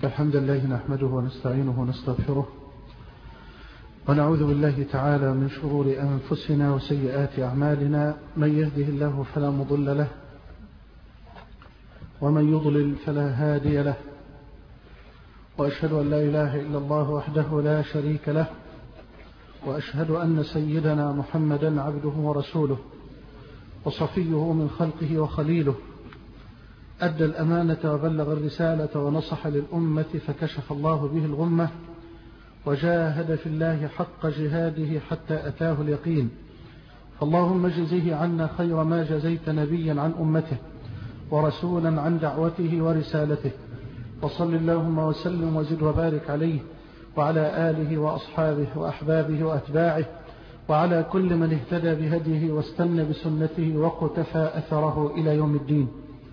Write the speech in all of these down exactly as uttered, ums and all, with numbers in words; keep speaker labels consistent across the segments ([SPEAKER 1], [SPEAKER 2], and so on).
[SPEAKER 1] الحمد لله نحمده ونستعينه ونستغفره ونعوذ بالله تعالى من شرور أنفسنا وسيئات أعمالنا. من يهده الله فلا مضل له ومن يضلل فلا هادي له، وأشهد أن لا إله إلا الله وحده لا شريك له، وأشهد أن سيدنا محمدا عبده ورسوله وصفيه من خلقه وخليله، أدى الأمانة وبلغ الرسالة ونصح للأمة فكشف الله به الغمة وجاهد في الله حق جهاده حتى أتاه اليقين. فاللهم اجزه عنا خير ما جزيت نبيا عن أمته ورسولا عن دعوته ورسالته، وصل اللهم وسلم وزد وبارك عليه وعلى آله وأصحابه وأحبابه وأتباعه وعلى كل من اهتدى بهديه واستنى بسنته وقتفى أثره إلى يوم الدين.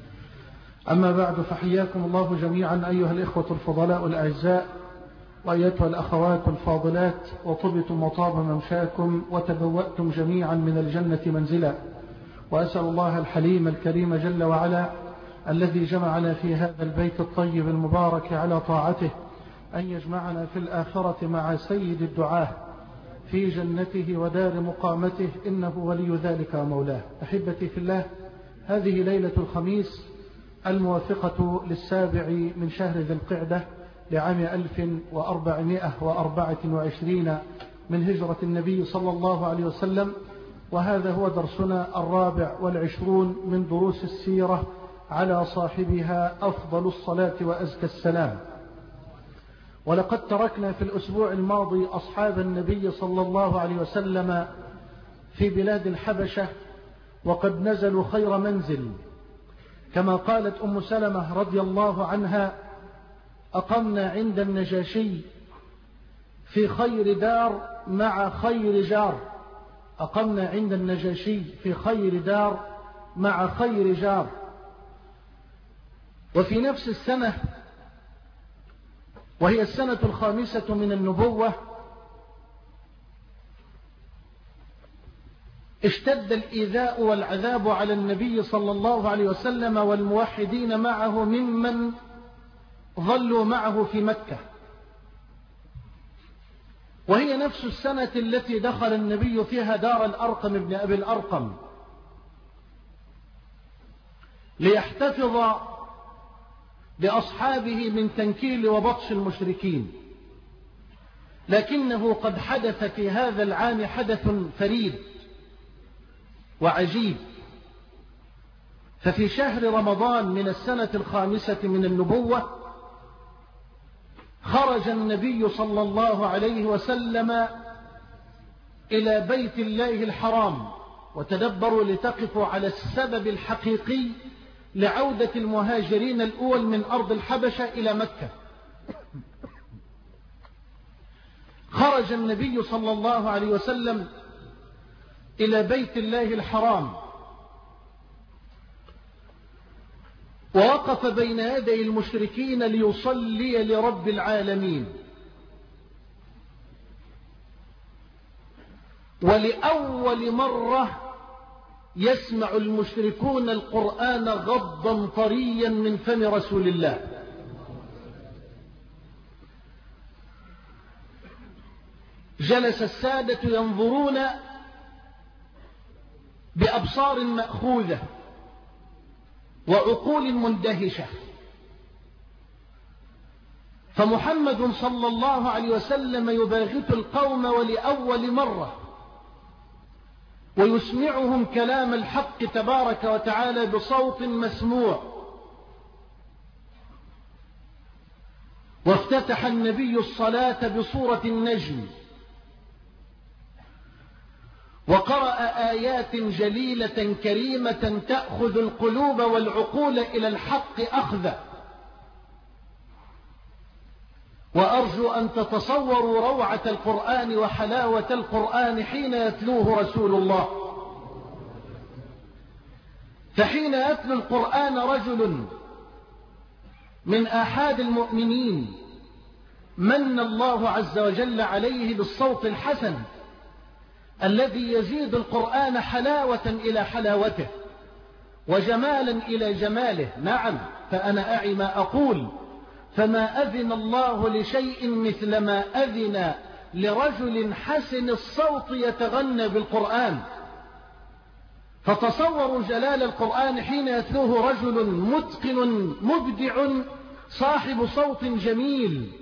[SPEAKER 1] أما بعد، فحياكم الله جميعا أيها الإخوة الفضلاء الأعزاء وأيتها الأخوات الفاضلات، وطبتم وطاب ممشاكم وتبوأتم جميعا من الجنة منزلا. وأسأل الله الحليم الكريم جل وعلا الذي جمعنا في هذا البيت الطيب المبارك على طاعته أن يجمعنا في الآخرة مع سيد الدعاة في جنته ودار مقامته، إنه ولي ذلك ومولاه. أحبتي في الله، هذه ليلة الخميس الموافقة للسابع من شهر ذي القعدة لعام ألف وأربعمائة وأربعة وعشرين من هجرة النبي صلى الله عليه وسلم، وهذا هو درسنا الرابع والعشرون من دروس السيرة على صاحبها أفضل الصلاة وأزكى السلام. ولقد تركنا في الأسبوع الماضي أصحاب النبي صلى الله عليه وسلم في بلاد الحبشة، وقد نزلوا خير منزل، كما قالت أم سلمة رضي الله عنها: أقمنا عند النجاشي في خير دار مع خير جار. أقمنا عند النجاشي في خير دار مع خير جار. وفي نفس السنة، وهي السنة الخامسة من النبوة، اشتد الإيذاء والعذاب على النبي صلى الله عليه وسلم والموحدين معه ممن ظلوا معه في مكة. وهي نفس السنة التي دخل النبي فيها دار الأرقم ابن أبي الأرقم ليحتفظ بأصحابه من تنكيل وبطش المشركين. لكنه قد حدث في هذا العام حدث فريد وعجيب. ففي شهر رمضان من السنة الخامسة من النبوة خرج النبي صلى الله عليه وسلم إلى بيت الله الحرام. وتدبروا لتقفوا على السبب الحقيقي لعودة المهاجرين الأول من أرض الحبشة إلى مكة. خرج النبي صلى الله عليه وسلم إلى بيت الله الحرام، ووقف بين يدي المشركين ليصلي لرب العالمين. ولأول مرة يسمع المشركون القرآن غضا طريا من فم رسول الله. جلس السادة ينظرون بأبصار مأخوذة وعقول مندهشة. فمحمد صلى الله عليه وسلم يباغت القوم ولأول مرة ويسمعهم كلام الحق تبارك وتعالى بصوت مسموع. وافتتح النبي الصلاة بصورة النجم، وقرأ آيات جليلة كريمة تأخذ القلوب والعقول إلى الحق أخذا. وأرجو أن تتصوروا روعة القرآن وحلاوة القرآن حين يتلوه رسول الله. فحين يتلو القرآن رجل من آحاد المؤمنين من الله عز وجل عليه بالصوت الحسن الذي يزيد القرآن حلاوة إلى حلاوته وجمالا إلى جماله. نعم، فأنا أعي ما أقول، فما أذن الله لشيء مثل ما أذن لرجل حسن الصوت يتغنى بالقرآن. فتصوروا جلال القرآن حين يتلوه رجل متقن مبدع صاحب صوت جميل.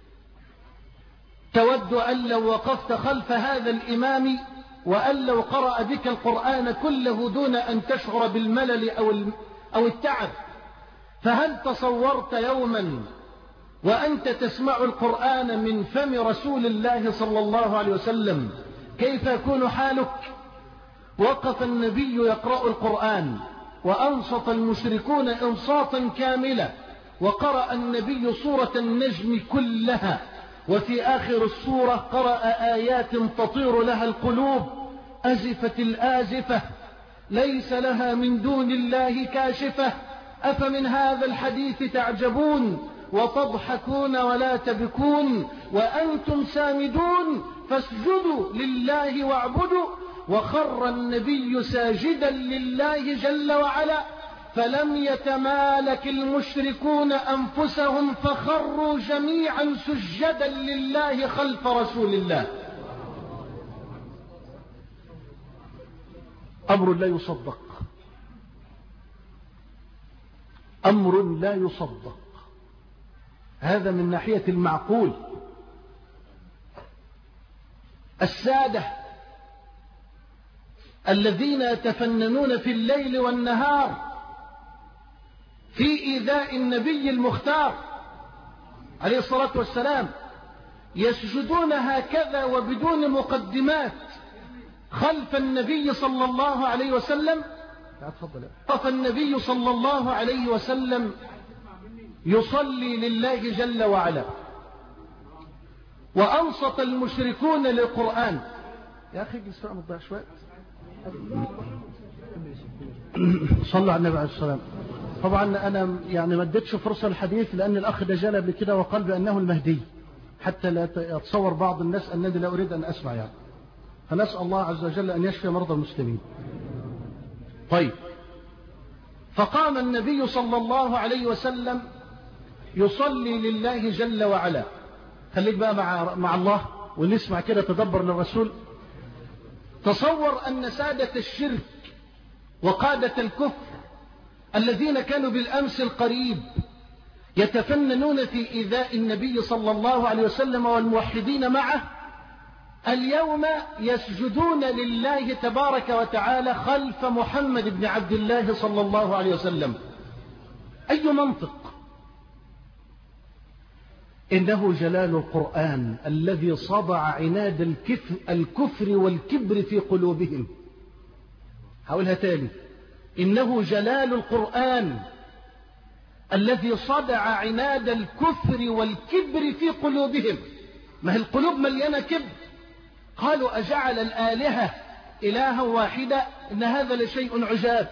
[SPEAKER 1] تود أن لو وقفت خلف هذا الإمام وأن لو قرأ بك القرآن كله دون أن تشعر بالملل أو التعب. فهل تصورت يوما وأنت تسمع القرآن من فم رسول الله صلى الله عليه وسلم كيف يكون حالك؟ وقف النبي يقرأ القرآن وأنصت المشركون إنصاتا كاملا، وقرأ النبي سورة النجم كلها، وفي آخر السورة قرأ آيات تطير لها القلوب: أزفت الآزفة ليس لها من دون الله كاشفة، أفمن هذا الحديث تعجبون وتضحكون ولا تبكون وأنتم سامدون فاسجدوا لله واعبدوا. وخر النبي ساجدا لله جل وعلا، فلم يتمالك المشركون أنفسهم فخروا جميعا سجدا لله خلف رسول الله. أمر لا يصدق، أمر لا يصدق. هذا من ناحية المعقول. السادة الذين يتفننون في الليل والنهار في إيذاء النبي المختار عليه الصلاة والسلام يسجدون هكذا وبدون مقدمات خلف النبي صلى الله عليه وسلم. وقف النبي صلى الله عليه وسلم يصلي لله جل وعلا، وأنصت المشركون للقرآن. يا أخي جلس فعلا مضيع شوية. صلى على النبي عليه الصلاة والسلام. طبعا أنا يعني ما اديتش فرصة الحديث لأن الأخ دجال قبل كده وقال بأنه المهدي، حتى لا يتصور بعض الناس أنني لا أريد أن أسمع يعني. فنسأل الله عز وجل أن يشفي مرضى المسلمين. طيب، فقام النبي صلى الله عليه وسلم يصلي لله جل وعلا. خليك بقى مع, مع الله ونسمع كده تدبر للرسول. تصور أن سادة الشرك وقادة الكفر الذين كانوا بالأمس القريب يتفننون في إيذاء النبي صلى الله عليه وسلم والموحدين معه، اليوم يسجدون لله تبارك وتعالى خلف محمد بن عبد الله صلى الله عليه وسلم. أي منطق؟ إنه جلال القرآن الذي صدع عناد الكفر, الكفر والكبر في قلوبهم. هقولها تاني: إنه جلال القرآن الذي صدع عناد الكفر والكبر في قلوبهم. ما هي القلوب مليانة كبر. قالوا: أجعل الآلهة إلها واحدة إن هذا لشيء عجاب.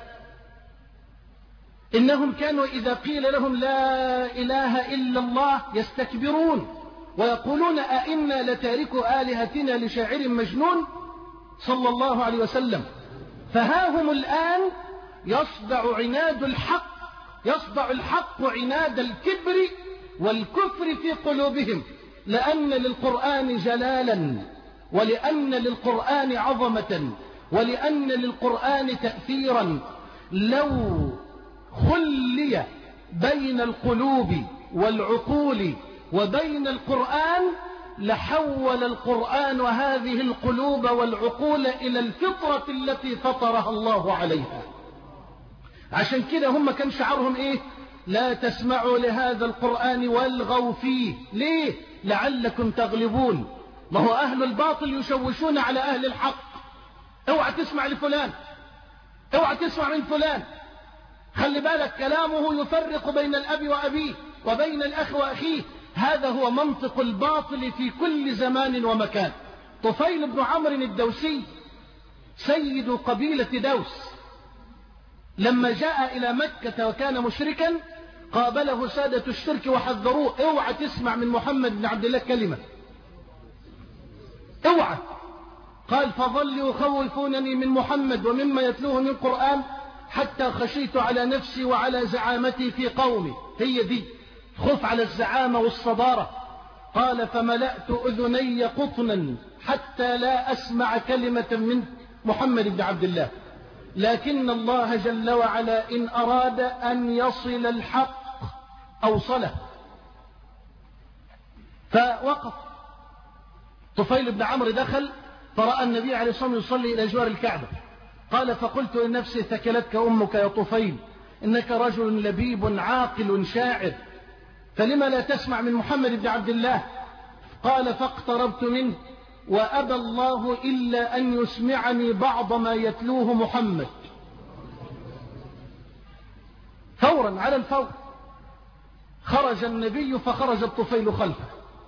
[SPEAKER 1] إنهم كانوا إذا قيل لهم لا إله إلا الله يستكبرون ويقولون أئنا لتاركوا آلهتنا لشاعر مجنون صلى الله عليه وسلم. فها هم الآن يصدع عناد الحق يصدع الحق عناد الكبر والكفر في قلوبهم، لأن للقرآن جلالا، ولأن للقرآن عظمة، ولأن للقرآن تأثيرا. لو خلي بين القلوب والعقول وبين القرآن لحول القرآن هذه القلوب والعقول إلى الفطرة التي فطرها الله عليها. عشان كده هم كان شعارهم إيه؟ لا تسمعوا لهذا القرآن والغوا فيه. ليه؟ لعلكم تغلبون. ما هو أهل الباطل يشوشون على أهل الحق. اوعى تسمع لفلان، اوعى تسمع من فلان. خلي بالك كلامه يفرق بين الأب وأبيه وبين الأخ وأخيه. هذا هو منطق الباطل في كل زمان ومكان. طفيل بن عمرو الدوسي سيد قبيلة دوس لما جاء إلى مكة وكان مشركا قابله سادة الشرك وحذروه: اوعى تسمع من محمد بن عبد الله كلمة، اوعى. قال: فظلوا يخوفونني من محمد ومما يتلوه من القرآن حتى خشيت على نفسي وعلى زعامتي في قومي. هي دي. خوف على الزعامة والصدارة. قال فملأت أذني قطنا حتى لا أسمع كلمة من محمد بن عبد الله، لكن الله جل وعلا إن أراد أن يصل الحق أوصله. فوقف طفيل بن عمرو، دخل فرأى النبي عليه الصلاة والسلام يصلي إلى جوار الكعبة. قال فقلت لنفسي ثكلتك أمك يا طفيل، إنك رجل لبيب عاقل شاعر، فلما لا تسمع من محمد بن عبد الله؟ قال فاقتربت منه وأبى الله إلا أن يسمعني بعض ما يتلوه محمد. فورا على الفور خرج النبي، فخرج الطفيل خلفه.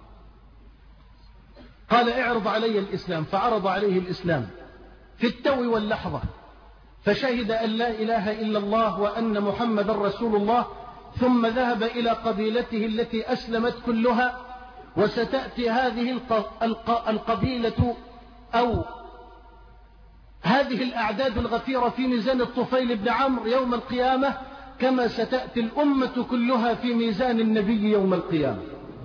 [SPEAKER 1] قال اعرض علي الإسلام، فعرض عليه الإسلام في التو واللحظة، فشهد أن لا إله إلا الله وأن محمد رسول الله، ثم ذهب إلى قبيلته التي أسلمت كلها. وستأتي هذه القبيلة أو هذه الأعداد الغفيرة في ميزان الطفيل بن عمرو يوم القيامة، كما ستأتي الأمة كلها في ميزان النبي يوم القيامة.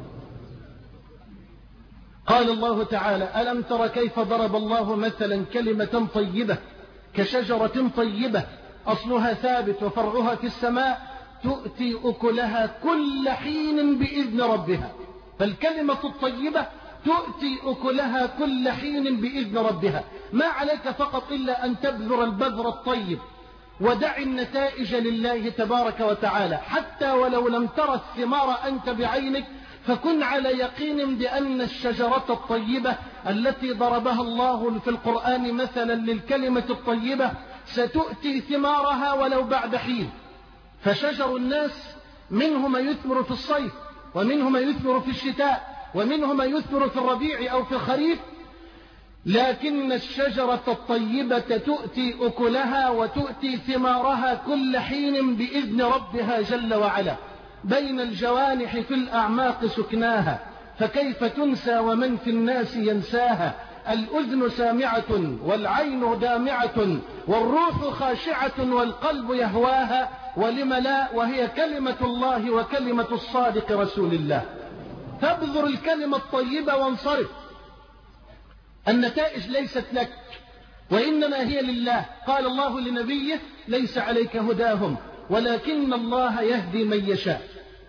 [SPEAKER 1] قال الله تعالى ألم تر كيف ضرب الله مثلا كلمة طيبة كشجرة طيبة أصلها ثابت وفرعها في السماء تؤتي أكلها كل حين بإذن ربها. فالكلمة الطيبة تؤتي أكلها كل حين بإذن ربها. ما عليك فقط إلا أن تبذر البذر الطيب ودع النتائج لله تبارك وتعالى، حتى ولو لم ترى الثمار أنت بعينك، فكن على يقين بأن الشجرة الطيبة التي ضربها الله في القرآن مثلا للكلمة الطيبة ستؤتي ثمارها ولو بعد حين. فشجر الناس منه ما يثمر في الصيف، ومنه ما يثمر في الشتاء، ومنه ما يثمر في الربيع أو في الخريف، لكن الشجرة الطيبة تؤتي أكلها وتؤتي ثمارها كل حين بإذن ربها جل وعلا. بين الجوانح في الأعماق سكناها، فكيف تنسى ومن في الناس ينساها. الأذن سامعة والعين دامعة والروح خاشعة والقلب يهواها، ولم لا، وهي كلمة الله وكلمة الصادق رسول الله. فابذر الكلمة الطيبة وانصرف. النتائج ليست لك وإنما هي لله. قال الله لنبيه ليس عليك هداهم ولكن الله يهدي من يشاء.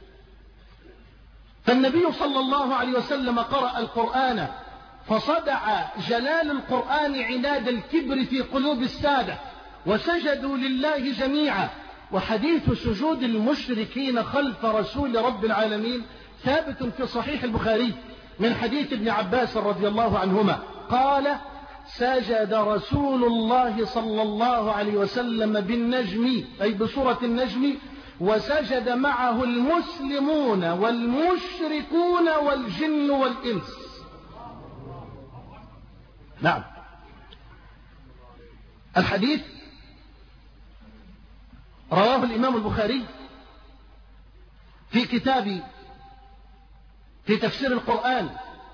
[SPEAKER 1] فالنبي صلى الله عليه وسلم قرأ القرآن فصدع جلال القرآن عناد الكبر في قلوب السادة وسجدوا لله جميعا. وحديث سجود المشركين خلف رسول رب العالمين ثابت في صحيح البخاري من حديث ابن عباس رضي الله عنهما قال سجد رسول الله صلى الله عليه وسلم بالنجم، أي بسورة النجم، وسجد معه المسلمون والمشركون والجن والإنس. نعم. الحديث رواه الإمام البخاري في كتاب في تفسير القرآن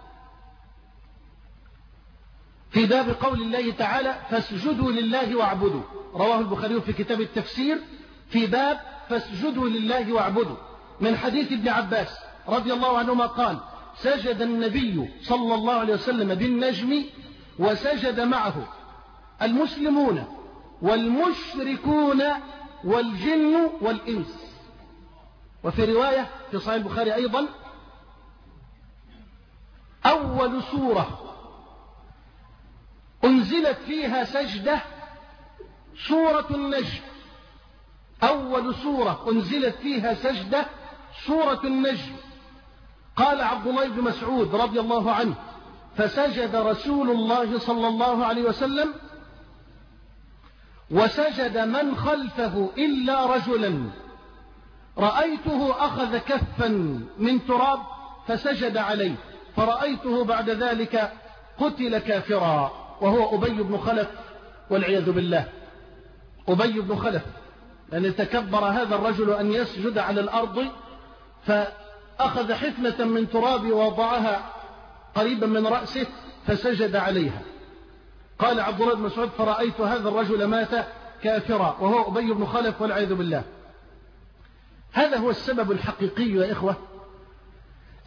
[SPEAKER 1] في باب قول الله تعالى فاسجدوا لله واعبدوا. رواه البخاري في كتاب التفسير في باب فاسجدوا لله واعبدوا من حديث ابن عباس رضي الله عنهما قال سجد النبي صلى الله عليه وسلم بالنجم وسجد معه المسلمون والمشركون والجن والإنس. وفي رواية في صحيح البخاري أيضا أول سورة أنزلت فيها سجدة سورة النجم. أول سورة أنزلت فيها سجدة سورة النجم. قال عبد الله بن مسعود رضي الله عنه فسجد رسول الله صلى الله عليه وسلم وسجد من خلفه إلا رجلا رأيته أخذ كفا من تراب فسجد عليه، فرأيته بعد ذلك قتل كافرا، وهو أبي بن خلف والعياذ بالله. أبي بن خلف لأن تكبر هذا الرجل أن يسجد على الأرض فأخذ حفنة من تراب ووضعها قريبا من رأسه فسجد عليها. قال عبد الله بن مسعود فرأيت هذا الرجل مات كافرا وهو أبي بن خلف والعياذ بالله. هذا هو السبب الحقيقي يا إخوة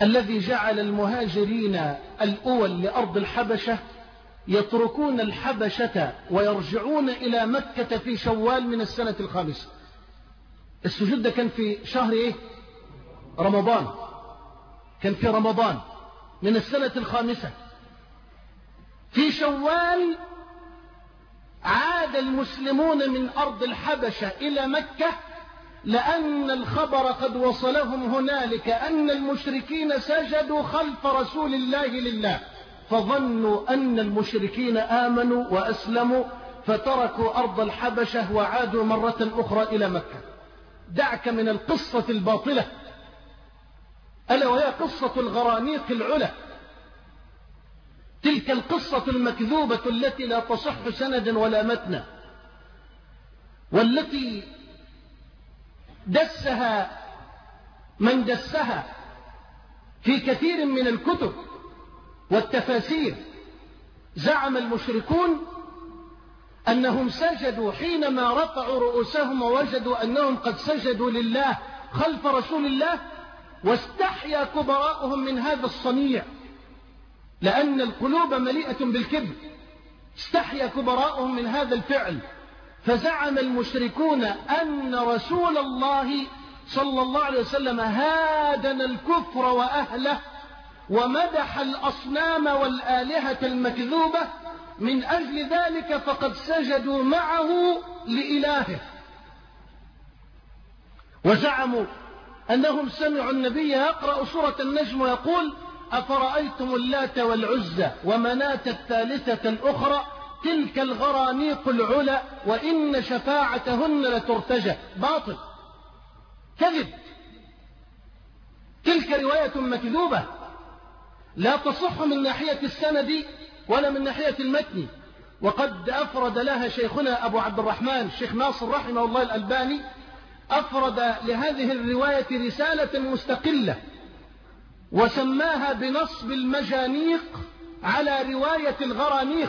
[SPEAKER 1] الذي جعل المهاجرين الأول لأرض الحبشة يتركون الحبشة ويرجعون إلى مكة في شوال من السنة الخامسة. السجود ده كان في شهر إيه؟ رمضان، كان في رمضان من السنة الخامسة. في شوال عاد المسلمون من أرض الحبشة إلى مكة، لأن الخبر قد وصلهم هنالك أن المشركين سجدوا خلف رسول الله لله، فظنوا أن المشركين آمنوا وأسلموا فتركوا أرض الحبشة وعادوا مرة أخرى إلى مكة. دعك من القصة الباطلة ألا وهي قصة الغرانيق العلا، تلك القصة المكذوبة التي لا تصح سندا ولا متنا، والتي دسها من دسها في كثير من الكتب والتفاسير. زعم المشركون أنهم سجدوا حينما رفعوا رؤوسهم ووجدوا أنهم قد سجدوا لله خلف رسول الله، واستحيا كبراءهم من هذا الصنيع لأن القلوب مليئة بالكبر. استحيا كبراءهم من هذا الفعل، فزعم المشركون أن رسول الله صلى الله عليه وسلم هادن الكفر وأهله ومدح الأصنام والآلهة المكذوبة، من أجل ذلك فقد سجدوا معه لإلهه. وزعموا أنهم سمعوا النبي يقرأ سورة النجم ويقول: أفرأيتم اللات والعزى ومناة الثالثة الأخرى تلك الغرانيق العلا وإن شفاعتهن لترتجى. باطل، كذب، تلك رواية مكذوبة لا تصح من ناحية السند ولا من ناحية المتن. وقد أفرد لها شيخنا أبو عبد الرحمن الشيخ ناصر رحمه الله الألباني، أفرد لهذه الرواية رسالة مستقلة وسماها بنصب المجانيق على رواية الغرانيق،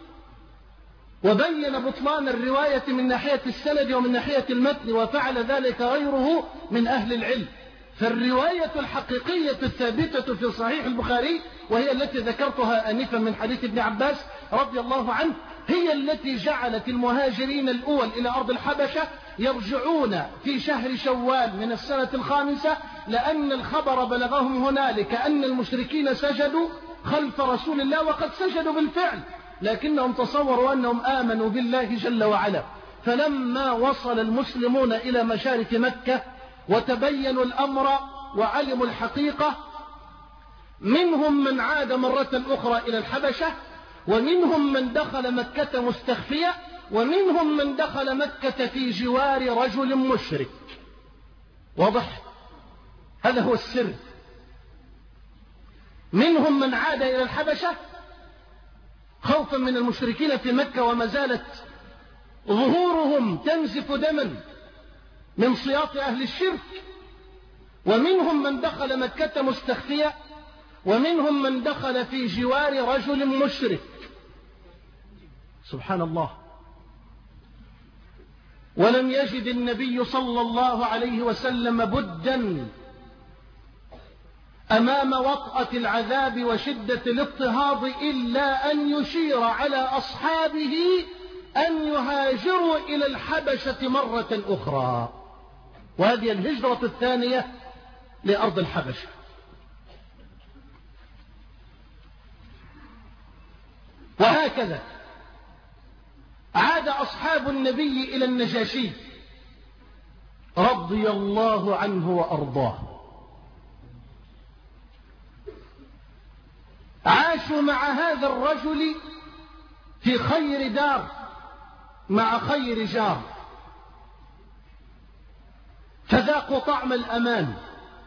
[SPEAKER 1] وبين بطلان الرواية من ناحية السند ومن ناحية المتن، وفعل ذلك غيره من أهل العلم. فالرواية الحقيقية الثابتة في صحيح البخاري، وهي التي ذكرتها آنفا من حديث ابن عباس رضي الله عنه، هي التي جعلت المهاجرين الأول إلى أرض الحبشة يرجعون في شهر شوال من السنة الخامسة، لأن الخبر بلغهم هنالك أن المشركين سجدوا خلف رسول الله، وقد سجدوا بالفعل، لكنهم تصوروا أنهم آمنوا بالله جل وعلا. فلما وصل المسلمون إلى مشارف مكة وتبينوا الأمر وعلموا الحقيقة، منهم من عاد مرة أخرى إلى الحبشة، ومنهم من دخل مكة مستخفية، ومنهم من دخل مكة في جوار رجل مشرك. واضح؟ هذا هو السر. منهم من عاد إلى الحبشة خوفا من المشركين في مكة وما زالت ظهورهم تنزف دما من صياط أهل الشرك، ومنهم من دخل مكة مستخفية، ومنهم من دخل في جوار رجل مشرك. سبحان الله. ولم يجد النبي صلى الله عليه وسلم بدا أمام وطأة العذاب وشدة الاضطهاد إلا أن يشير على أصحابه أن يهاجروا إلى الحبشة مرة أخرى، وهذه الهجرة الثانية لأرض الحبشة. وهكذا عاد أصحاب النبي إلى النجاشي رضي الله عنه وأرضاه، عاشوا مع هذا الرجل في خير دار مع خير جار، فذاقوا طعم الأمان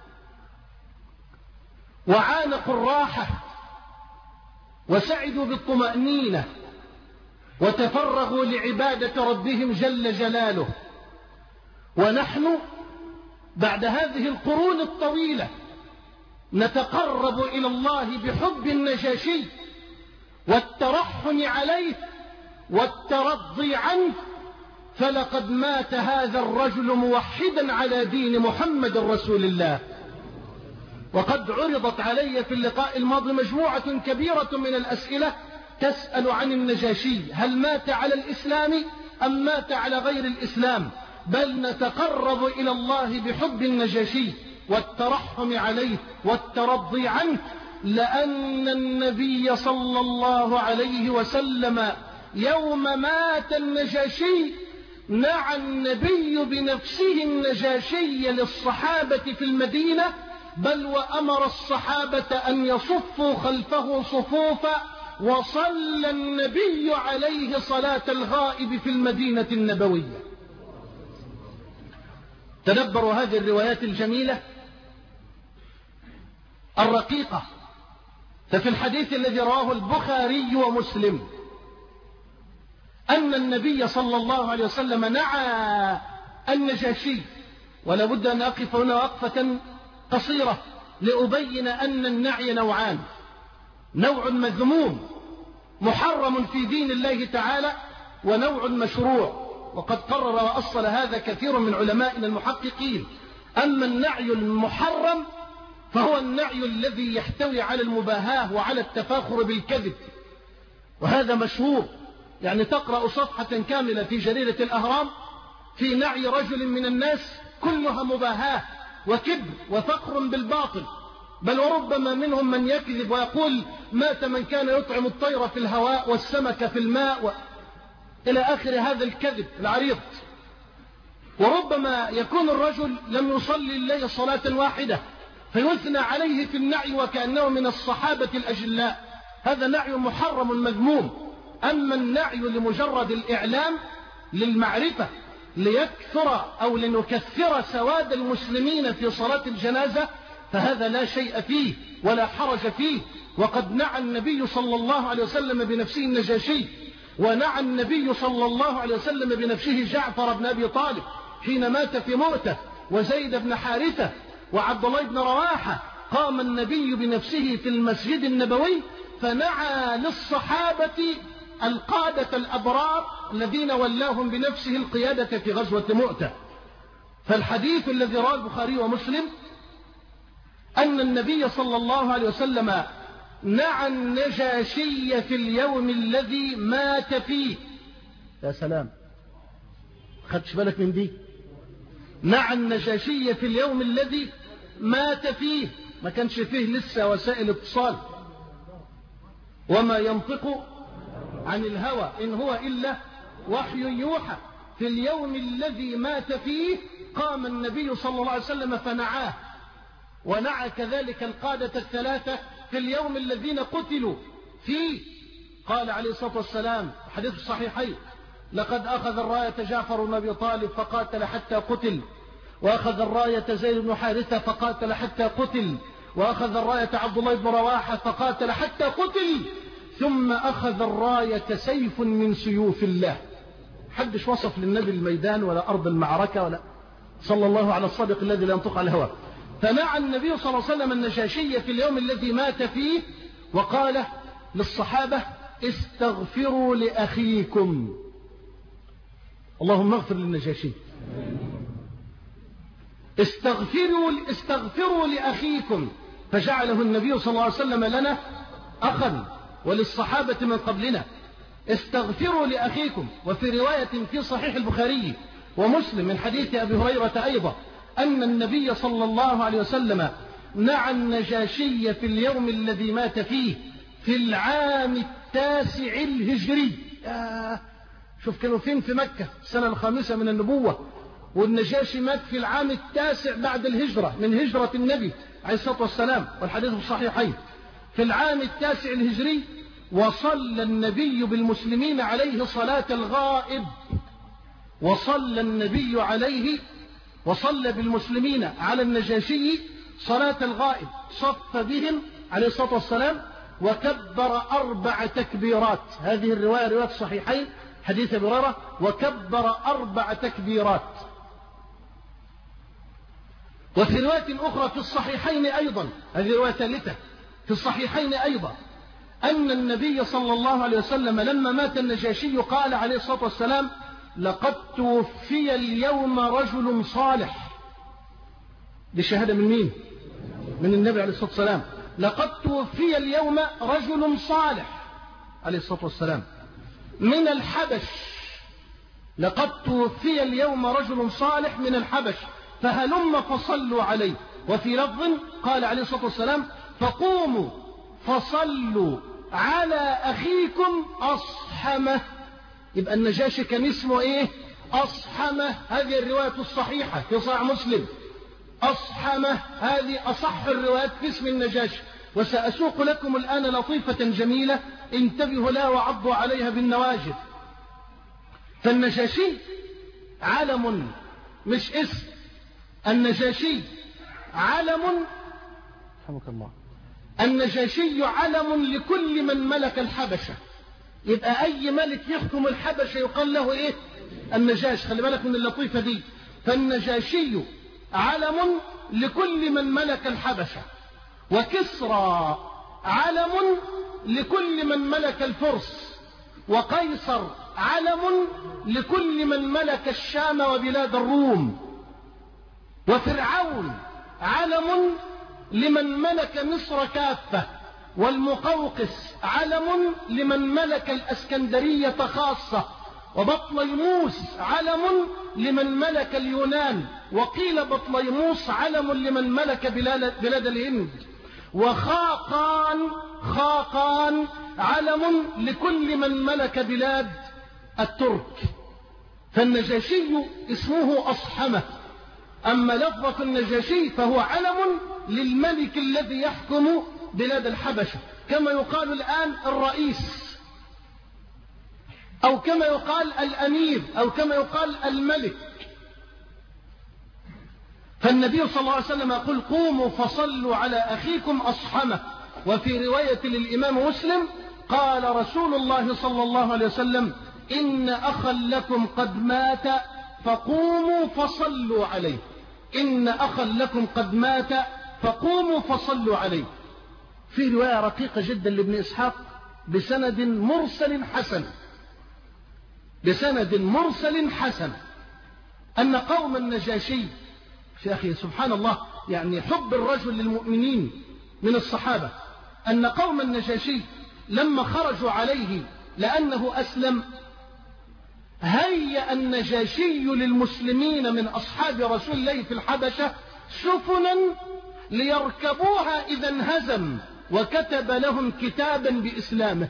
[SPEAKER 1] وعانقوا الراحة وسعدوا بالطمأنينة وتفرغوا لعبادة ربهم جل جلاله. ونحن بعد هذه القرون الطويلة نتقرب إلى الله بحب النجاشي والترحم عليه والترضي عنه، فلقد مات هذا الرجل موحدا على دين محمد رسول الله. وقد عرضت علي في اللقاء الماضي مجموعة كبيرة من الأسئلة تسأل عن النجاشي، هل مات على الإسلام أم مات على غير الإسلام؟ بل نتقرب إلى الله بحب النجاشي والترحم عليه والترضي عنه، لأن النبي صلى الله عليه وسلم يوم مات النجاشي نعى النبي بنفسه النجاشي للصحابة في المدينة، بل وأمر الصحابة أن يصفوا خلفه صفوفا، وصلى النبي عليه صلاة الغائب في المدينة النبوية. تدبروا هذه الروايات الجميلة الرقيقة. ففي الحديث الذي رواه البخاري ومسلم أن النبي صلى الله عليه وسلم نعى النجاشي، ولا بد أن أقف هنا وقفة قصيرة لأبين أن النعي نوعان: نوع مذموم محرم في دين الله تعالى، ونوع مشروع. وقد قرر وأصل هذا كثير من علمائنا المحققين. أما النعي المحرم فهو النعي الذي يحتوي على المباهاة وعلى التفاخر بالكذب، وهذا مشهور. يعني تقرأ صفحة كاملة في جريدة الأهرام في نعي رجل من الناس كلها مباهاة وكبر وفخر بالباطل، بل وربما منهم من يكذب ويقول مات من كان يطعم الطير في الهواء والسمك في الماء و... إلى آخر هذا الكذب العريض. وربما يكون الرجل لم يصلي الليل صلاة واحدة فيثنى عليه في النعي وكأنه من الصحابة الأجلاء، هذا نعي محرم مذموم. أما النعي لمجرد الإعلام للمعرفة ليكثر أو لنكثر سواد المسلمين في صلاة الجنازة فهذا لا شيء فيه ولا حرج فيه. وقد نعى النبي صلى الله عليه وسلم بنفسه النجاشي، ونعى النبي صلى الله عليه وسلم بنفسه جعفر بن أبي طالب حين مات في مؤتة، وزيد بن حارثة، وعبد الله بن رواحة. قام النبي بنفسه في المسجد النبوي فنعى للصحابة القادة الأبرار الذين ولاهم بنفسه القيادة في غزوة مؤتة. فالحديث الذي رواه البخاري ومسلم أن النبي صلى الله عليه وسلم نعى النجاشي في اليوم الذي مات فيه. يا سلام، خدش بالك من دي؟ نعى النجاشي في اليوم الذي مات فيه، ما كانش فيه لسه وسائل اتصال، وما ينطق عن الهوى إن هو إلا وحي يوحى. في اليوم الذي مات فيه قام النبي صلى الله عليه وسلم فنعاه، ونعى كذلك القادة الثلاثة في اليوم الذين قتلوا فيه. قال عليه الصلاة والسلام حديث الصحيحين: لقد أخذ الراية جعفر بن أبي طالب فقاتل حتى قتل، وأخذ الراية زيد بن حارثة فقاتل حتى قتل، وأخذ الراية عبد الله بن رواحة فقاتل حتى قتل، ثم أخذ الراية سيف من سيوف الله. حدش وصف للنبي الميدان ولا أرض المعركة ولا، صلى الله على الصادق الذي لا ينطق على الهوى. فنعى النبي صلى الله عليه وسلم النجاشي في اليوم الذي مات فيه، وقال للصحابة: استغفروا لأخيكم. اللهم اغفر للنجاشي. استغفروا استغفروا لأخيكم، فجعله النبي صلى الله عليه وسلم لنا أخا وللصحابة من قبلنا. استغفروا لأخيكم. وفي رواية في صحيح البخاري ومسلم من حديث أبي هريرة أيضا أن النبي صلى الله عليه وسلم نعى النجاشي في اليوم الذي مات فيه في العام التاسع الهجري. آه شوف كانوا فين؟ في مكة السنة الخامسة من النبوة، والنجاشي مات في العام التاسع بعد الهجرة من هجرة النبي عليه الصلاة والسلام، والحديث الصحيحين. في العام التاسع الهجري وصلى النبي بالمسلمين عليه صلاة الغائب، وصلى النبي عليه وصلى بالمسلمين على النجاشي صلاة الغائب، صف بهم عليه الصلاة والسلام وكبر أربع تكبيرات. هذه الرواية رواية الصحيحين حديث أبي هريرة، وكبر أربع تكبيرات. وفي رواية أخرى في الصحيحين أيضا، هذه رواية ثالثة في الصحيحين أيضا، أن النبي صلى الله عليه وسلم لما مات النجاشي قال عليه الصلاة والسلام: لقد توفي اليوم رجل صالح. دي شهادة من مين؟ من النبي عليه الصلاة والسلام: لقد توفي اليوم رجل صالح عليه الصلاة والسلام من الحبش، لقد توفي اليوم رجل صالح من الحبش فهلم فصلوا عليه. وفي لفظ قال عليه الصلاة والسلام: فقوموا فصلوا على أخيكم أصحمة. يبقى النجاشي كان اسمه ايه؟ أصحمة. هذه الرواية الصحيحة في صحيح مسلم. أصحمة هذه أصح الروايات في اسم النجاشي. وسأسوق لكم الآن لطيفة جميلة انتبهوا لها وعضوا عليها بالنواجذ. فالنجاشي علم مش اسم، النجاشي علم. رحمك الله. النجاشي علم لكل من ملك الحبشة. يبقى أي ملك يحكم الحبشة يقال له إيه؟ النجاشي. خلي بالك من اللطيفة دي. فالنجاشي علم لكل من ملك الحبشة، وكسرى علم لكل من ملك الفرس، وقيصر علم لكل من ملك الشام وبلاد الروم، وفرعون علم لمن ملك مصر كافة، والمقوقس علم لمن ملك الأسكندرية خاصة، وبطليموس علم لمن ملك اليونان، وقيل بطليموس علم لمن ملك بلاد, بلاد الهند، وخاقان خاقان علم لكل من ملك بلاد الترك. فالنجاشي اسمه أصحمة. أما لفظة النجاشي فهو علم للملك الذي يحكم بلاد الحبشة، كما يقال الآن الرئيس، أو كما يقال الأمير، أو كما يقال الملك. فالنبي صلى الله عليه وسلم يقول: قوموا فصلوا على أخيكم أصحمة. وفي رواية للإمام مسلم قال رسول الله صلى الله عليه وسلم: إن أخا لكم قد مات فقوموا فصلوا عليه. إن أخا لكم قد مات فقوموا فصلوا عليه. في رواية رقيقة جدا لابن إسحاق بسند مرسل حسن، بسند مرسل حسن، أن قوم النجاشي، يا أخي سبحان الله، يعني حب الرجل للمؤمنين من الصحابة، أن قوم النجاشي لما خرجوا عليه لأنه أسلم، هيأ النجاشي للمسلمين من أصحاب رسول الله في الحبشة سفنا ليركبوها إذا انهزم، وكتب لهم كتابا بإسلامه.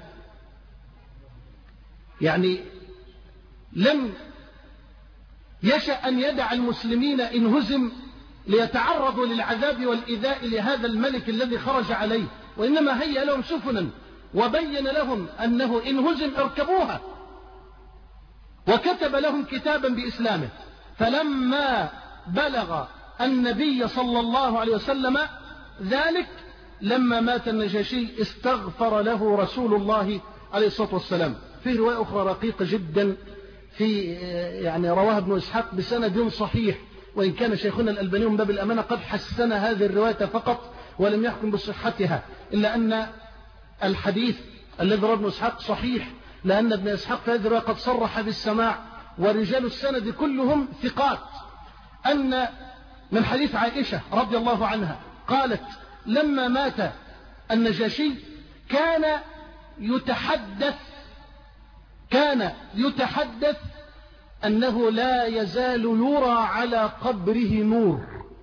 [SPEAKER 1] يعني لم يشأ أن يدع المسلمين إن هزم ليتعرضوا للعذاب والإيذاء لهذا الملك الذي خرج عليه، وإنما هيأ لهم سفنا وبين لهم أنه إن هزم اركبوها، وكتب لهم كتابا بإسلامه. فلما بلغ النبي صلى الله عليه وسلم ذلك، لما مات النجاشي استغفر له رسول الله عليه الصلاة والسلام. في رواية أخرى رقيقة جدا في يعني رواها ابن إسحاق بسند صحيح، وإن كان شيخنا الألباني من باب الأمانة قد حسن هذه الرواية فقط ولم يحكم بصحتها، إلا أن الحديث الذي رواه ابن إسحاق صحيح، لأن ابن إسحاق في هذه الرواية قد صرح بالسماع، ورجال السند كلهم ثقات. أن من حديث عائشة رضي الله عنها قالت: لما مات النجاشي كان يتحدث كان يتحدث أنه لا يزال يرى على قبره نور،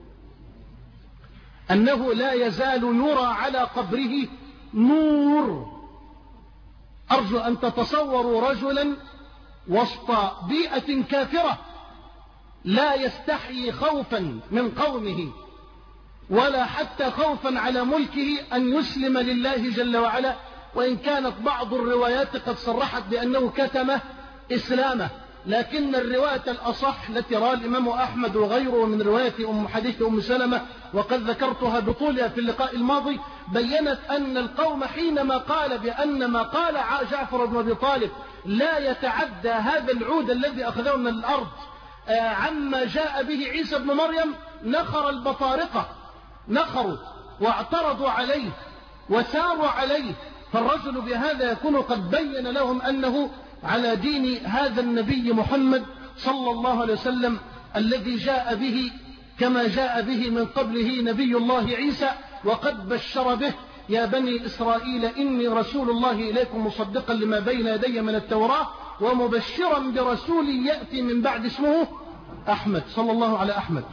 [SPEAKER 1] أنه لا يزال يرى على قبره نور. أرجو أن تتصوروا رجلا وسط بيئة كافرة لا يستحيي خوفا من قومه ولا حتى خوفا على ملكه أن يسلم لله جل وعلا، وإن كانت بعض الروايات قد صرحت بأنه كتم إسلامه، لكن الرواية الأصح التي رأى الإمام أحمد وغيره من رواية أم حديث أم سلمة، وقد ذكرتها بطولها في اللقاء الماضي، بيّنت أن القوم حينما قال بأن ما قال جعفر بن أبي طالب لا يتعدى هذا العود الذي أخذه من الأرض عما جاء به عيسى بن مريم، نخر البطارقة، نخروا واعترضوا عليه وساروا عليه. فالرجل بهذا يكون قد بين لهم أنه على دين هذا النبي محمد صلى الله عليه وسلم الذي جاء به كما جاء به من قبله نبي الله عيسى، وقد بشر به: يا بني إسرائيل إني رسول الله إليكم مصدقا لما بين يدي من التوراة ومبشرا برسول يأتي من بعد اسمه أحمد. صلى الله على أحمد.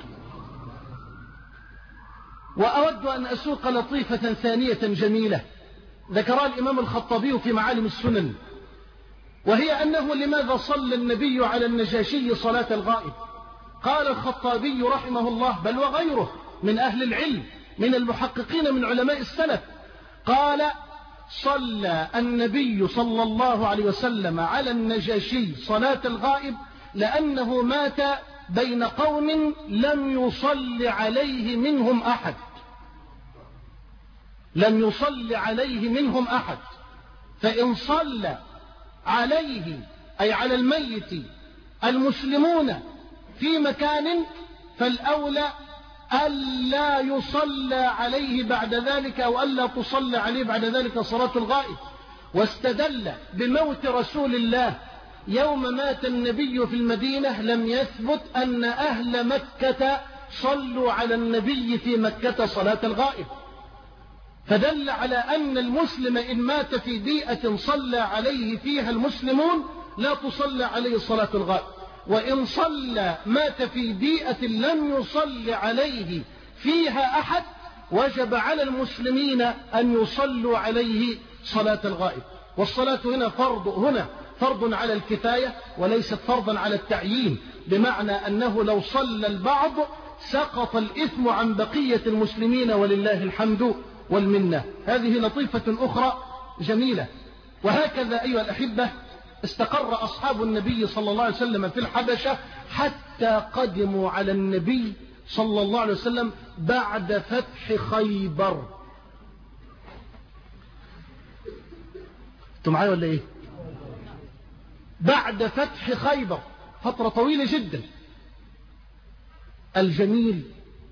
[SPEAKER 1] وأود أن أسوق لطيفة ثانية جميلة ذكرها الإمام الخطابي في معالم السنن، وهي أنه لماذا صلى النبي على النجاشي صلاة الغائب؟ قال الخطابي رحمه الله، بل وغيره من أهل العلم من المحققين من علماء السلف، قال: صلى النبي صلى الله عليه وسلم على النجاشي صلاة الغائب لأنه مات بين قوم لم يصل عليه منهم أحد، لم يصل عليه منهم أحد، فإن صلى عليه أي على الميت المسلمون في مكان فالأولى ألا يصلى عليه بعد ذلك أو ألا تصلى عليه بعد ذلك صلاة الغائب. واستدل بموت رسول الله يوم مات النبي في المدينة لم يثبت أن أهل مكة صلوا على النبي في مكة صلاة الغائب، فدل على أن المسلم إن مات في بيئة صلى عليه فيها المسلمون لا تصلى عليه صلاة الغائب، وإن صلى مات في بيئة لم يصلي عليه فيها أحد وجب على المسلمين أن يصلوا عليه صلاة الغائب. والصلاة هنا فرض هنا فرض على الكفاية وليست فرضا على التعيين، بمعنى أنه لو صلى البعض سقط الإثم عن بقية المسلمين ولله الحمد والمنة. هذه لطيفة أخرى جميلة. وهكذا أيها الأحبة استقر أصحاب النبي صلى الله عليه وسلم في الحبشة حتى قدموا على النبي صلى الله عليه وسلم بعد فتح خيبر. انتوا معايا ولا ايه؟ بعد فتح خيبر، فترة طويلة جدا. الجميل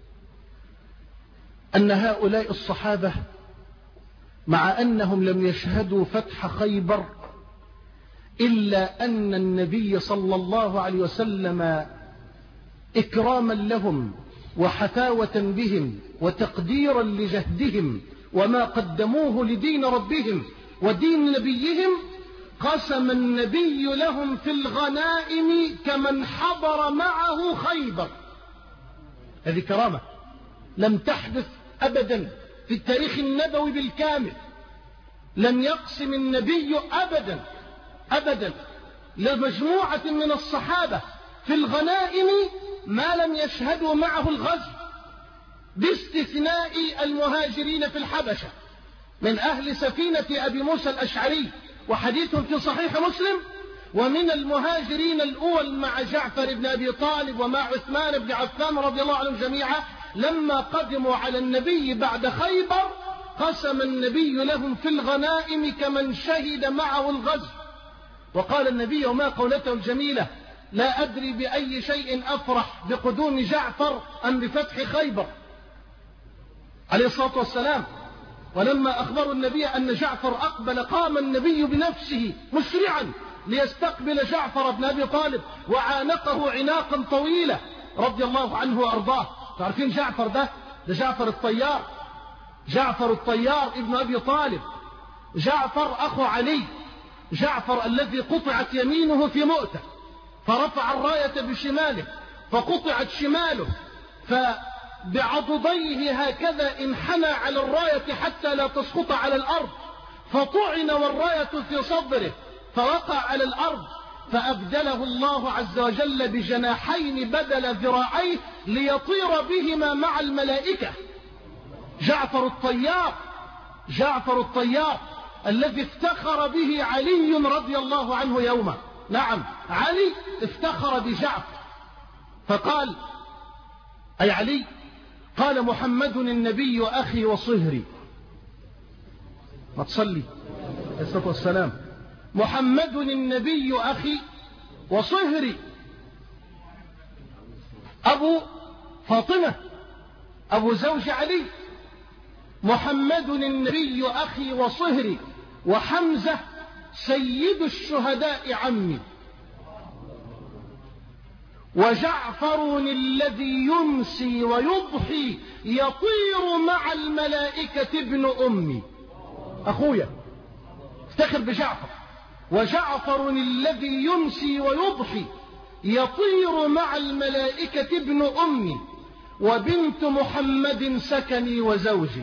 [SPEAKER 1] أن هؤلاء الصحابة مع أنهم لم يشهدوا فتح خيبر إلا أن النبي صلى الله عليه وسلم إكراما لهم وحفاوة بهم وتقديرا لجهدهم وما قدموه لدين ربهم ودين نبيهم قسم النبي لهم في الغنائم كمن حضر معه خيبر. هذه كرامة لم تحدث أبدا في التاريخ النبوي بالكامل. لم يقسم النبي أبدا أبدا لمجموعة من الصحابة في الغنائم ما لم يشهدوا معه الغزو، باستثناء المهاجرين في الحبشة من أهل سفينة أبي موسى الأشعري، وحديث في صحيح مسلم، ومن المهاجرين الأول مع جعفر بن أبي طالب ومع عثمان بن عفان رضي الله عنهم جميعا لما قدموا على النبي بعد خيبر قسم النبي لهم في الغنائم كمن شهد معه الغزو. وقال النبي وما قولته الجميلة: لا أدري بأي شيء أفرح بقدوم جعفر أم بفتح خيبر عليه الصلاة والسلام. ولما أخبروا النبي أن جعفر أقبل قام النبي بنفسه مسرعا ليستقبل جعفر بن أبي طالب وعانقه عناقا طويلة رضي الله عنه وأرضاه. تعرفين جعفر ده ده جعفر الطيار، جعفر الطيار ابن أبي طالب، جعفر أخو علي، جعفر الذي قطعت يمينه في مؤتة فرفع الراية بشماله فقطعت شماله فبعضديه هكذا انحنى على الراية حتى لا تسقط على الأرض فطعن والراية في صدره فوقع على الأرض فأبدله الله عز وجل بجناحين بدل ذراعيه ليطير بهما مع الملائكة. جعفر الطيار، جعفر الطيار الذي افتخر به علي رضي الله عنه يوما. نعم، علي افتخر بجعفر فقال، أي علي قال: محمد النبي أخي وصهري. ما تصلي عليه الصلاة والسلام. محمد النبي أخي وصهري، أبو فاطمة أبو زوج علي. محمد النبي أخي وصهري، وحمزة سيد الشهداء عمي، وجعفر الذي يمسي ويضحي يطير مع الملائكة ابن أمي. أخويا افتخر بجعفر. وجعفر الذي يمسي ويضحي يطير مع الملائكة ابن أمي وبنت محمد سكني وزوجي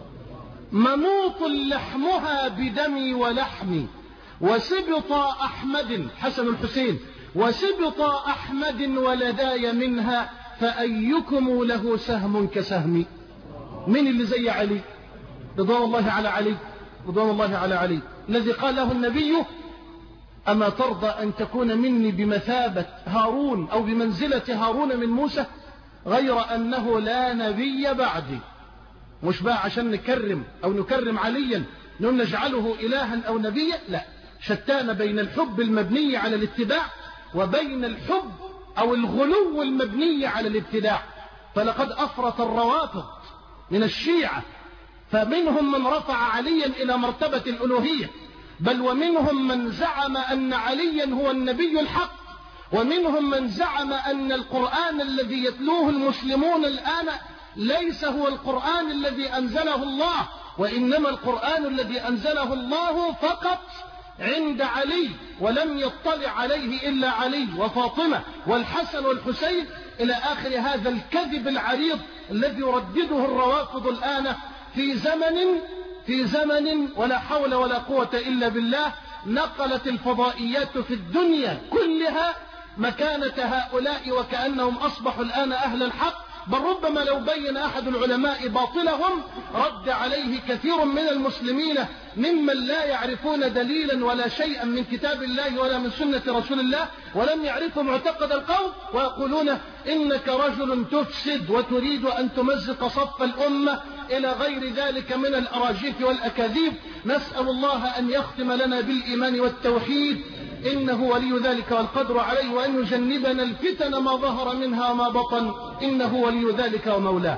[SPEAKER 1] منوط لحمها بدمي ولحمي وسبط أحمد حسن الحسين وسبط أحمد ولداي منها فأيكم له سهم كسهمي. من اللي زي علي رضوان الله على علي رضوان الله على علي الذي قال له النبي أما ترضى أن تكون مني بمثابة هارون أو بمنزلة هارون من موسى غير أنه لا نبي بعدي. مش بقى عشان نكرم أو نكرم عليا نجعله إلها أو نبيا، لا، شتان بين الحب المبني على الاتباع وبين الحب أو الغلو المبني على الابتداع. فلقد أفرط الروافض من الشيعة فمنهم من رفع عليا إلى مرتبة الألوهية، بل ومنهم من زعم أن عليا هو النبي الحق، ومنهم من زعم أن القرآن الذي يتلوه المسلمون الآن ليس هو القرآن الذي أنزله الله، وإنما القرآن الذي أنزله الله فقط عند علي ولم يطلع عليه إلا علي وفاطمة والحسن والحسين إلى آخر هذا الكذب العريض الذي يردده الروافض الآن في زمن في زمن ولا حول ولا قوة إلا بالله. نقلت الفضائيات في الدنيا كلها مكانة هؤلاء وكأنهم أصبحوا الآن أهل الحق، بل ربما لو بين أحد العلماء باطلهم رد عليه كثير من المسلمين ممن لا يعرفون دليلا ولا شيئا من كتاب الله ولا من سنة رسول الله ولم يعرفوا معتقد القوم، ويقولون إنك رجل تفسد وتريد أن تمزق صف الأمة إلى غير ذلك من الأراجيف والأكاذيب. نسأل الله أن يختم لنا بالإيمان والتوحيد إنه ولي ذلك والقدر عليه، وأن يجنبنا الفتن ما ظهر منها وما بطن إنه ولي ذلك ومولاه.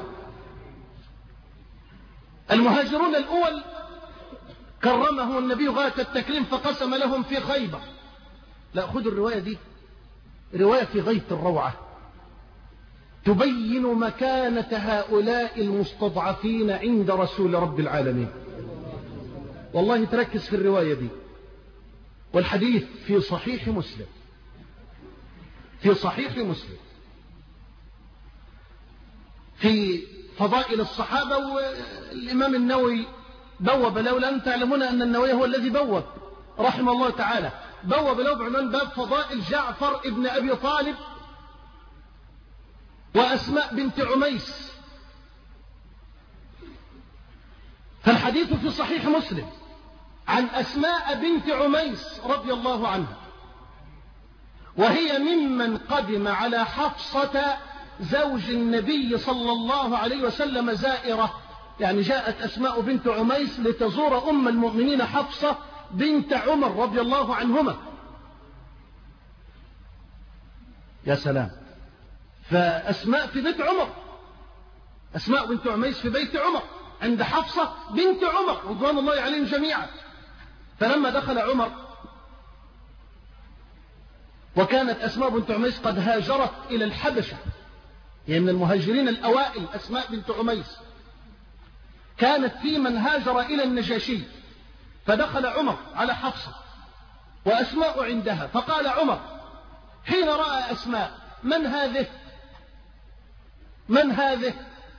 [SPEAKER 1] المهاجرون الأول كرمهم النبي غاية التكريم فقسم لهم في خيبر. لا، خذوا الرواية دي، رواية في غاية الروعة تبين مكانة هؤلاء المستضعفين عند رسول رب العالمين. والله تركز في الرواية دي، والحديث في صحيح مسلم في صحيح مسلم في فضائل الصحابة. والإمام النووي بوب، لولا أن تعلمون أن النووي هو الذي بوب رحمه الله تعالى، بوب له بعنوان باب فضائل جعفر ابن أبي طالب وأسماء بنت عميس. فالحديث في صحيح مسلم عن أسماء بنت عميس رضي الله عنها، وهي ممن قدم على حفصة زوج النبي صلى الله عليه وسلم زائرة، يعني جاءت أسماء بنت عميس لتزور أم المؤمنين حفصة بنت عمر رضي الله عنهما. يا سلام، فأسماء في بيت عمر، أسماء بنت عميس في بيت عمر عند حفصة بنت عمر رضوان الله عليهم جميعا. فلما دخل عمر وكانت أسماء بنت عميس قد هاجرت إلى الحبشة، هي من المهاجرين الأوائل أسماء بنت عميس، كانت في من هاجر إلى النجاشي. فدخل عمر على حفصة وأسماء عندها، فقال عمر حين رأى أسماء من هذه من هذه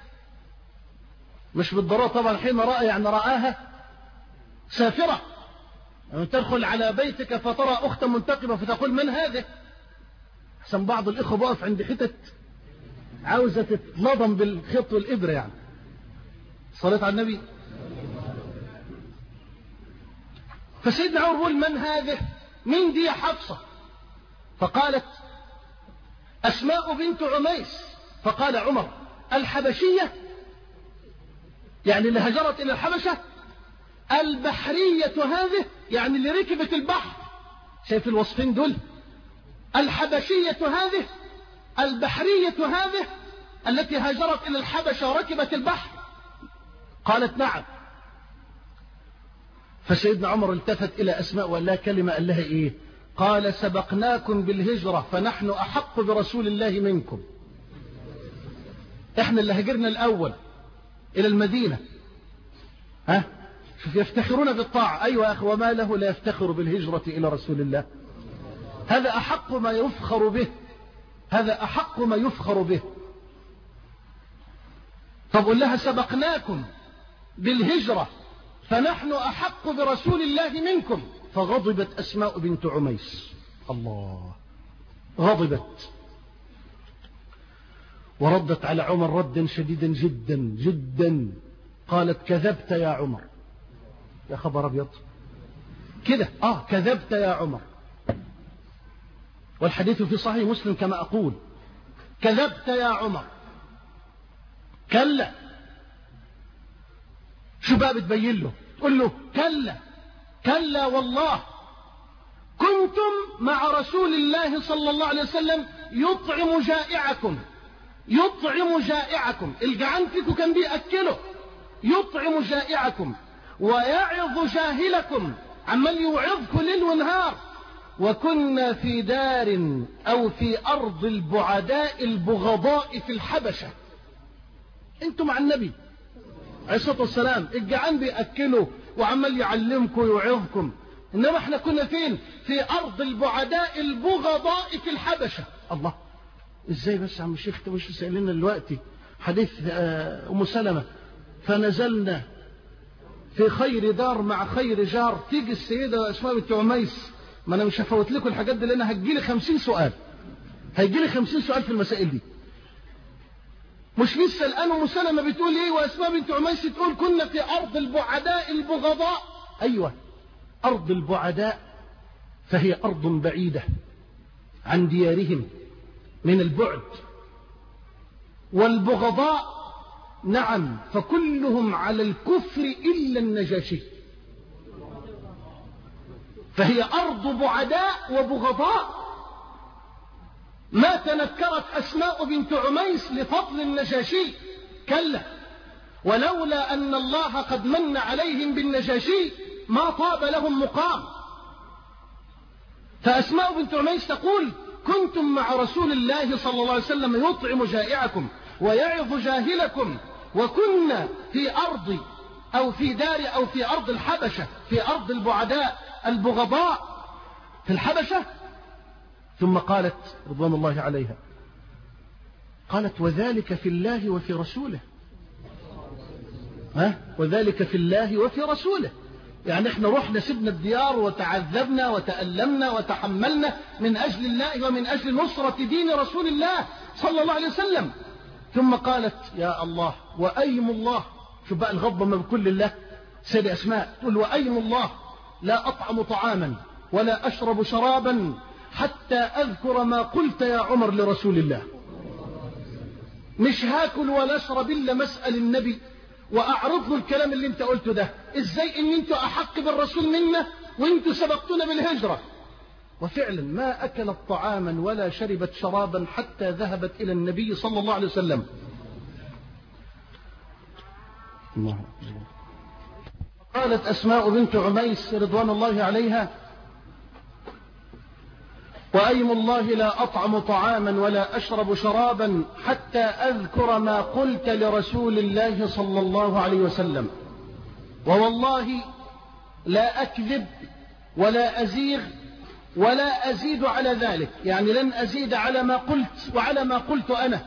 [SPEAKER 1] مش بالضرورة طبعا، حين رأى يعني رآها سافرة، يعني تدخل على بيتك فترى أختا منتقبة فتقول من هذه. حسن بعض الإخوة بقف عند حتت عاوزة تتلضم بالخط والإبرة، يعني صلاة على النبي. فسيدنا عمر يقول من هذه، من دي حفصة؟ فقالت أسماء بنت عميس. فقال عمر الحبشية، يعني اللي هجرت إلى الحبشة، البحرية هذه يعني اللي ركبت البحر. شايف الوصفين دول، الحبشية هذه البحرية هذه التي هاجرت إلى الحبشة وركبت البحر. قالت نعم. فسيدنا عمر التفت إلى أسماء وقال لها كلمة، قال لها إيه؟ قال سبقناكم بالهجرة فنحن أحق برسول الله منكم. احنا اللي هجرنا الأول إلى المدينة. ها شوف يفتخرون بالطاعة. أيوة يا أخي، وما له لا يفتخر بالهجرة إلى رسول الله؟ هذا أحق ما يفخر به، هذا أحق ما يفخر به. طب قل لها سبقناكم بالهجرة فنحن أحق برسول الله منكم. فغضبت أسماء بنت عميس. الله، غضبت وردت على عمر ردا شديدا جدا جدا. قالت كذبت يا عمر. يا خبر أبيض كده، آه كذبت يا عمر. والحديث في صحيح مسلم كما أقول. كذبت يا عمر. كلا. شو بقى بتبين له؟ تقول له كلا كلا والله كنتم مع رسول الله صلى الله عليه وسلم يطعم جائعكم، يطعم جائعكم. الجعان فيكم كان بيأكله. يطعم جائعكم ويعظ جاهلكم، عمال يوعظكم ليل ونهار. وكنا في دار أو في أرض البعداء البغضاء في الحبشة. انتم مع النبي عليه الصلاة والسلام، الجعان بيأكله وعمال يعلمكم ويوعظكم. إنما احنا كنا فين؟ في أرض البعداء البغضاء في الحبشة. الله، ازاي بس يا عم الشيخ؟ انت مش سألنا دلوقتي حديث أم سلمة فنزلنا في خير دار مع خير جار. تيجي السيدة أسماء بنت عميس، ما أنا مش هفوت لكم الحاجات دي لأن هتجيلي خمسين سؤال، هيجيلي خمسين سؤال في المسائل دي. مش لسه الآن أم سلمة بتقول إيه وأسماء بنت عميس تقول كنا في أرض البعداء البغضاء. أيوة، أرض البعداء فهي أرض بعيدة عن ديارهم من البعد. والبغضاء نعم فكلهم على الكفر إلا النجاشي. فهي أرض بعداء وبغضاء. ما تنكرت أسماء بنت عميس لفضل النجاشي، كلا، ولولا أن الله قد من عليهم بالنجاشي ما طاب لهم مقام. فأسماء بنت عميس تقول كنتم مع رسول الله صلى الله عليه وسلم يطعم جائعكم ويعظ جاهلكم، وكنا في أرض أو في دار أو في أرض الحبشة، في أرض البعداء البغضاء في الحبشة. ثم قالت رضوان الله عليها، قالت وذلك في الله وفي رسوله. ها؟ وذلك في الله وفي رسوله. يعني احنا رحنا سبنا الديار وتعذبنا وتألمنا وتحملنا من أجل الله ومن أجل نصرة دين رسول الله صلى الله عليه وسلم. ثم قالت يا الله وأيم الله. شوف بقى الغضب من كل الله. سيدة أسماء تقول وأيم الله لا أطعم طعاما ولا أشرب شرابا حتى أذكر ما قلت يا عمر لرسول الله. مش هاكل ولا أشرب إلا مسأل النبي وأعرض له الكلام اللي انت قلته ده. ازاي ان انتوا أحق بالرسول منا وانتوا سبقتونا بالهجرة؟ وفعلا ما أكلت طعاما ولا شربت شرابا حتى ذهبت إلى النبي صلى الله عليه وسلم. الله. قالت أسماء بنت عميس رضوان الله عليها وأيم الله لا أطعم طعاما ولا أشرب شرابا حتى أذكر ما قلت لرسول الله صلى الله عليه وسلم، ووالله لا أكذب ولا أزيغ ولا أزيد على ذلك. يعني لن أزيد على ما قلت وعلى ما قلت أنا.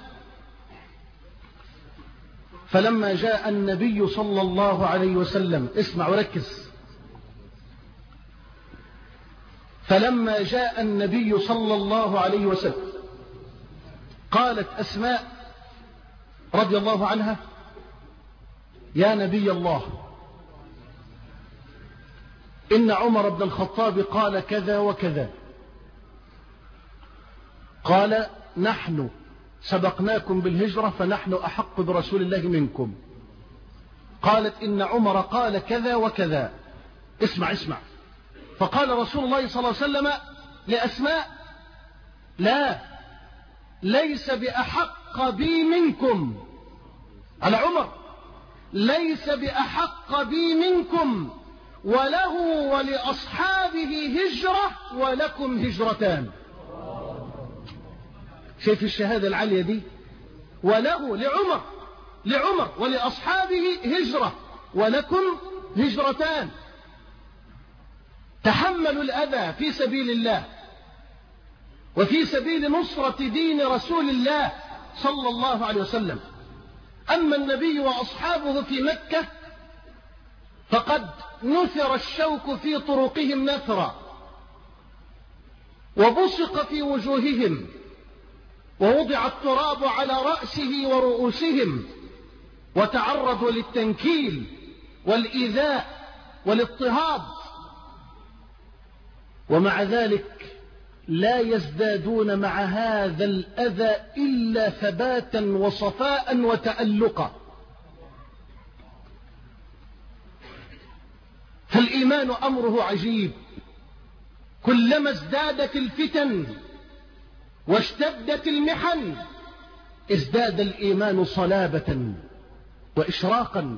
[SPEAKER 1] فلما جاء النبي صلى الله عليه وسلم، اسمع وركز، فلما جاء النبي صلى الله عليه وسلم قالت أسماء رضي الله عنها يا نبي الله إن عمر بن الخطاب قال كذا وكذا. قال نحن سبقناكم بالهجرة فنحن أحق برسول الله منكم. قالت إن عمر قال كذا وكذا. اسمع اسمع. فقال رسول الله صلى الله عليه وسلم لأسماء لا، ليس بأحق بي منكم. على عمر ليس بأحق بي منكم وله ولأصحابه هجرة ولكم هجرتان. شايف الشهادة العالية دي؟ وله لعمر لعمر ولأصحابه هجرة ولكم هجرتان. تحملوا الأذى في سبيل الله وفي سبيل نصرة دين رسول الله صلى الله عليه وسلم. أما النبي وأصحابه في مكة فقد نثر الشوك في طرقهم نثرا وبصق في وجوههم ووضع التراب على رأسه ورؤوسهم وتعرضوا للتنكيل والإيذاء والاضطهاد، ومع ذلك لا يزدادون مع هذا الأذى إلا ثباتا وصفاء وتألقا. فالإيمان أمره عجيب، كلما ازدادت الفتن واشتدت المحن ازداد الإيمان صلابة وإشراقا.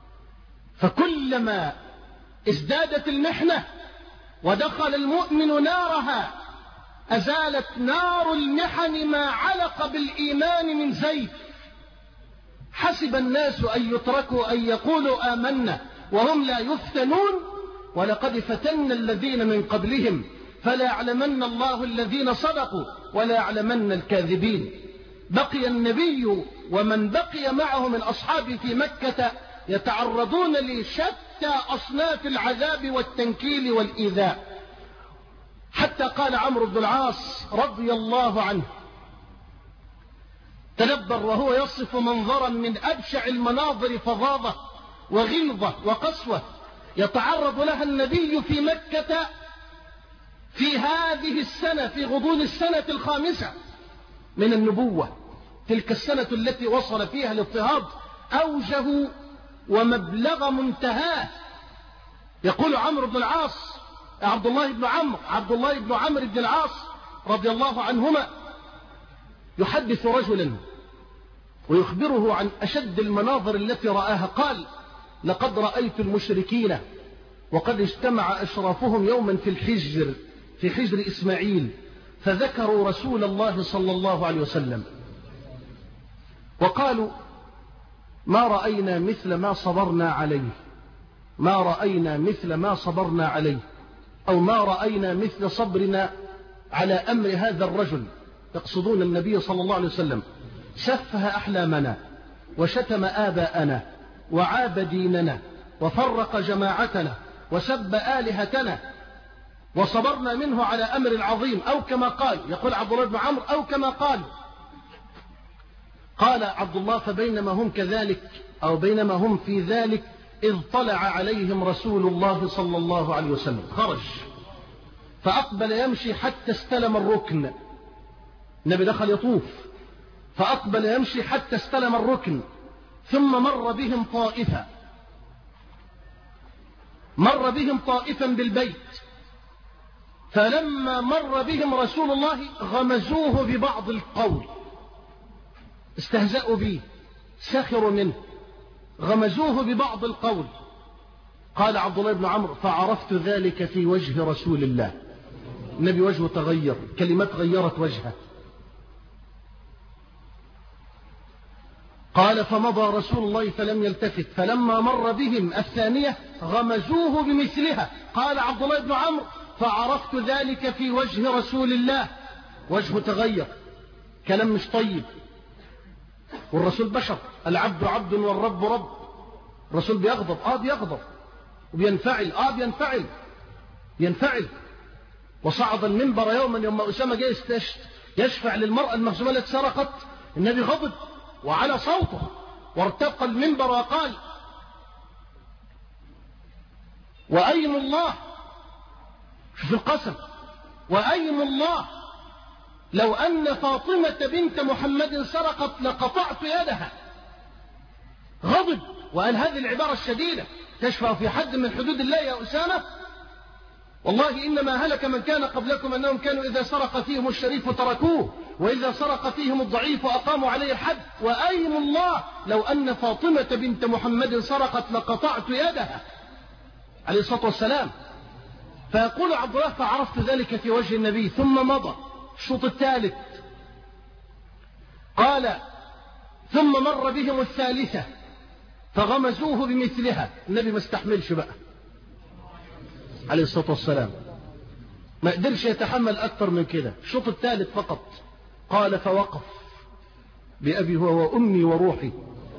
[SPEAKER 1] فكلما ازدادت المحنة ودخل المؤمن نارها أزالت نار المحن ما علق بالإيمان من زيت. حسب الناس أن يتركوا أن يقولوا آمنا وهم لا يفتنون ولقد فتنا الذين من قبلهم فلا يعلمن الله الذين صدقوا ولا يعلمن الكاذبين. بقي النبي ومن بقي معه من أصحابه في مكة يتعرضون لشتى أصناف العذاب والتنكيل والإيذاء، حتى قال عمرو بن العاص رضي الله عنه: تدبر وهو يصف منظرا من أبشع المناظر فظاظة وغلظة وقسوة يتعرض لها النبي في مكة في هذه السنة، في غضون السنة الخامسة من النبوة، تلك السنة التي وصل فيها الاضطهاد أوجه ومبلغ منتهاه. يقول عمرو بن العاص عبد الله بن عمرو عبد الله بن عمرو بن العاص رضي الله عنهما يحدث رجلا ويخبره عن أشد المناظر التي رآها. قال: لقد رأيت المشركين وقد اجتمع أشرافهم يوما في الحجر في حجر إسماعيل فذكروا رسول الله صلى الله عليه وسلم وقالوا: ما رأينا مثل ما صبرنا عليه ما رأينا مثل ما صبرنا عليه أو ما رأينا مثل صبرنا على أمر هذا الرجل. يقصدون النبي صلى الله عليه وسلم. سفه أحلامنا وشتم آباءنا وعاب ديننا وفرق جماعتنا وسب آلهتنا وصبرنا منه على أمر عظيم، أو كما قال، يقول عبد الله بن عمرو: أو كما قال. قال عبد الله: فبينما هم كذلك أو بينما هم في ذلك إذ طلع عليهم رسول الله صلى الله عليه وسلم. خرج فأقبل يمشي حتى استلم الركن. النبي دخل يطوف فأقبل يمشي حتى استلم الركن، ثم مر بهم طائفة مر بهم طائفا بالبيت، فلما مر بهم رسول الله غمزوه ببعض القول، استهزأوا به، سخروا منه، غمزوه ببعض القول. قال عبد الله بن عمرو: فعرفت ذلك في وجه رسول الله. النبي وجهه تغير، كلمات غيرت وجهه. قال: فمضى رسول الله فلم يلتفت، فلما مر بهم الثانية غمزوه بمثلها. قال عبد الله بن عمرو: فعرفت ذلك في وجه رسول الله، وجهه تغير، كلام مش طيب. والرسول بشر، العبد عبد والرب رب. الرسول بيغضب اه بيغضب وبينفعل اه بينفعل ينفعل وصعد المنبر يوما يوم أسامة جاء يشفع للمرأة المخزومة التي سرقت. النبي غضب وعلى صوته وارتقى المنبر وقال: وأيم الله، شوف القسم، وأيم الله لو أن فاطمة بنت محمد سرقت لقطعت يدها. غضب وقال هذه العبارة الشديدة: تشفع في حد من حدود الله يا أسامة؟ والله إنما هلك من كان قبلكم أنهم كانوا إذا سرق فيهم الشريف تركوه وإذا سرق فيهم الضعيف أقاموا عليه الحد. وأيم الله لو أن فاطمة بنت محمد سرقت لقطعت يدها.
[SPEAKER 2] عليه الصلاة والسلام. فيقول عبد الله فعرفت ذلك في وجه النبي ثم مضى الشوط الثالث. قال ثم مر بهم الثالثة فغمزوه بمثلها. النبي ما استحملش بقى عليه الصلاة والسلام، ما قدرش يتحمل أكثر من كده، الشوط الثالث فقط. قال فوقف بأبي هو وأمي وروحي.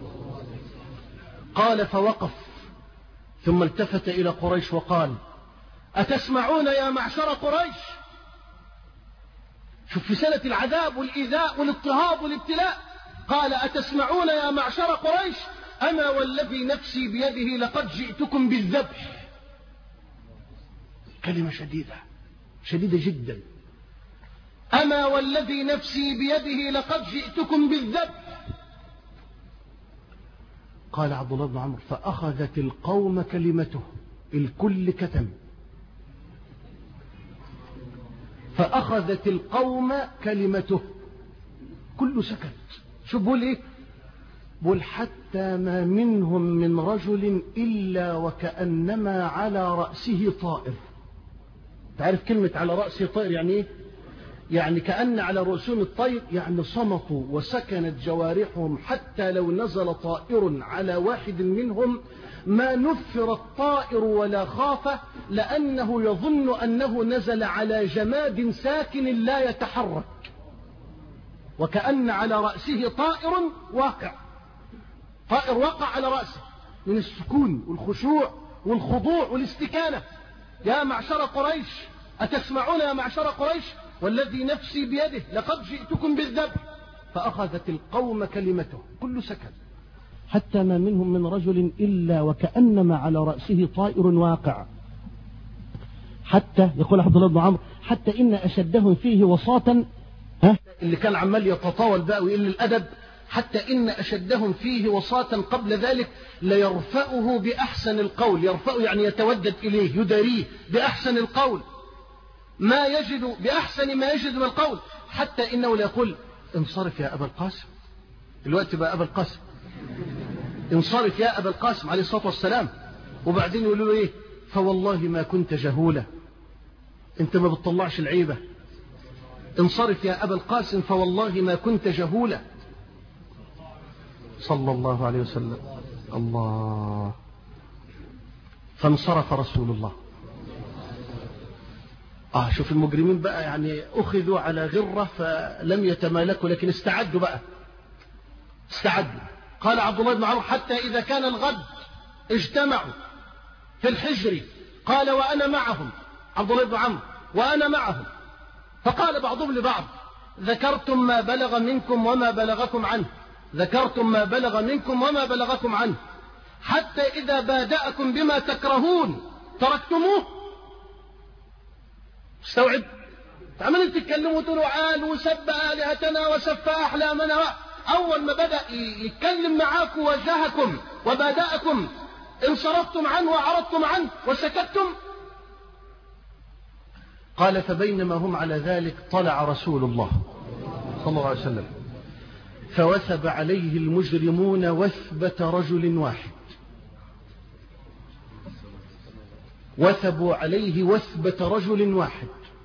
[SPEAKER 2] قال فوقف ثم التفت إلى قريش وقال أتسمعون يا معشر قريش؟ شوف في سنة العذاب والإيذاء والاضطهاد والابتلاء، قال أتسمعون يا معشر قريش أما والذي نفسي بيده لقد جئتكم بالذبح. كلمة شديدة شديدة جدا. أما والذي نفسي بيده لقد جئتكم بالذبح. قال عبد الله بن عمرو فأخذت القوم كلمته، الكل كتم. فأخذت القوم كلمته، كل سكت. شو بقول ايه؟ بقول حتى ما منهم من رجل إلا وكأنما على رأسه طائر. تعرف كلمة على رأسه طائر يعني ايه؟ يعني كأن على رؤوسهم الطير، يعني صمتوا وسكنت جوارحهم، حتى لو نزل طائر على واحد منهم ما نفر الطائر ولا خاف، لأنه يظن أنه نزل على جماد ساكن لا يتحرك. وكأن على رأسه طائر واقع، طائر وقع على رأسه من السكون والخشوع والخضوع والاستكانة. يا معشر قريش أتسمعون يا معشر قريش والذي نفسي بيده لقد جئتكم بالذبح. فأخذت القوم كلمته، كل سكت. حتى ما منهم من رجل إلا وكأنما على رأسه طائر واقع. حتى يقول عبد الله بن عمرو حتى إن أشدهم فيه وصاة، ها اللي كان عمال يتطاول بقى ويقل الأدب، حتى إن أشدهم فيه وصاة قبل ذلك ليرفعه بأحسن القول. يرفعه يعني يتودد إليه، يداريه بأحسن القول، ما يجد بأحسن ما يجد من القول، حتى إنه ليقول انصرف يا أبا القاسم. الوقت بقى أبا القاسم، انصرف يا أبا القاسم عليه الصلاة والسلام. وبعدين يقولوا له إيه؟ فوالله ما كنت جهولا، أنت ما بتطلعش العيبة. انصرف يا أبا القاسم فوالله ما كنت جهولا صلى الله عليه وسلم. الله. فانصرف رسول الله. آه شوف المجرمين بقى، يعني أخذوا على غرة فلم يتمالكوا، لكن استعدوا بقى، استعدوا. قال عبد الله بن عمرو حتى إذا كان الغد اجتمعوا في الحجر، قال وأنا معهم، عبد الله بن عمرو وأنا معهم. فقال بعضهم لبعض ذكرتم ما بلغ منكم وما بلغكم عنه، ذكرتم ما بلغ منكم وما بلغكم عنه، حتى إذا بادأكم بما تكرهون تركتموه. استوعب؟ عمالين تتكلموا وتقولوا عال وسب آلهتنا وسف أحلامنا. أول ما بدأ يتكلم معاكم وجهكم وبادأكم انصرفتم عنه وعرضتم عنه وسكتتم. قال فبينما هم على ذلك طلع رسول الله صلى الله عليه وسلم فوثب عليه المجرمون وثبة رجل واحد. وثبوا عليه وثبة رجل واحد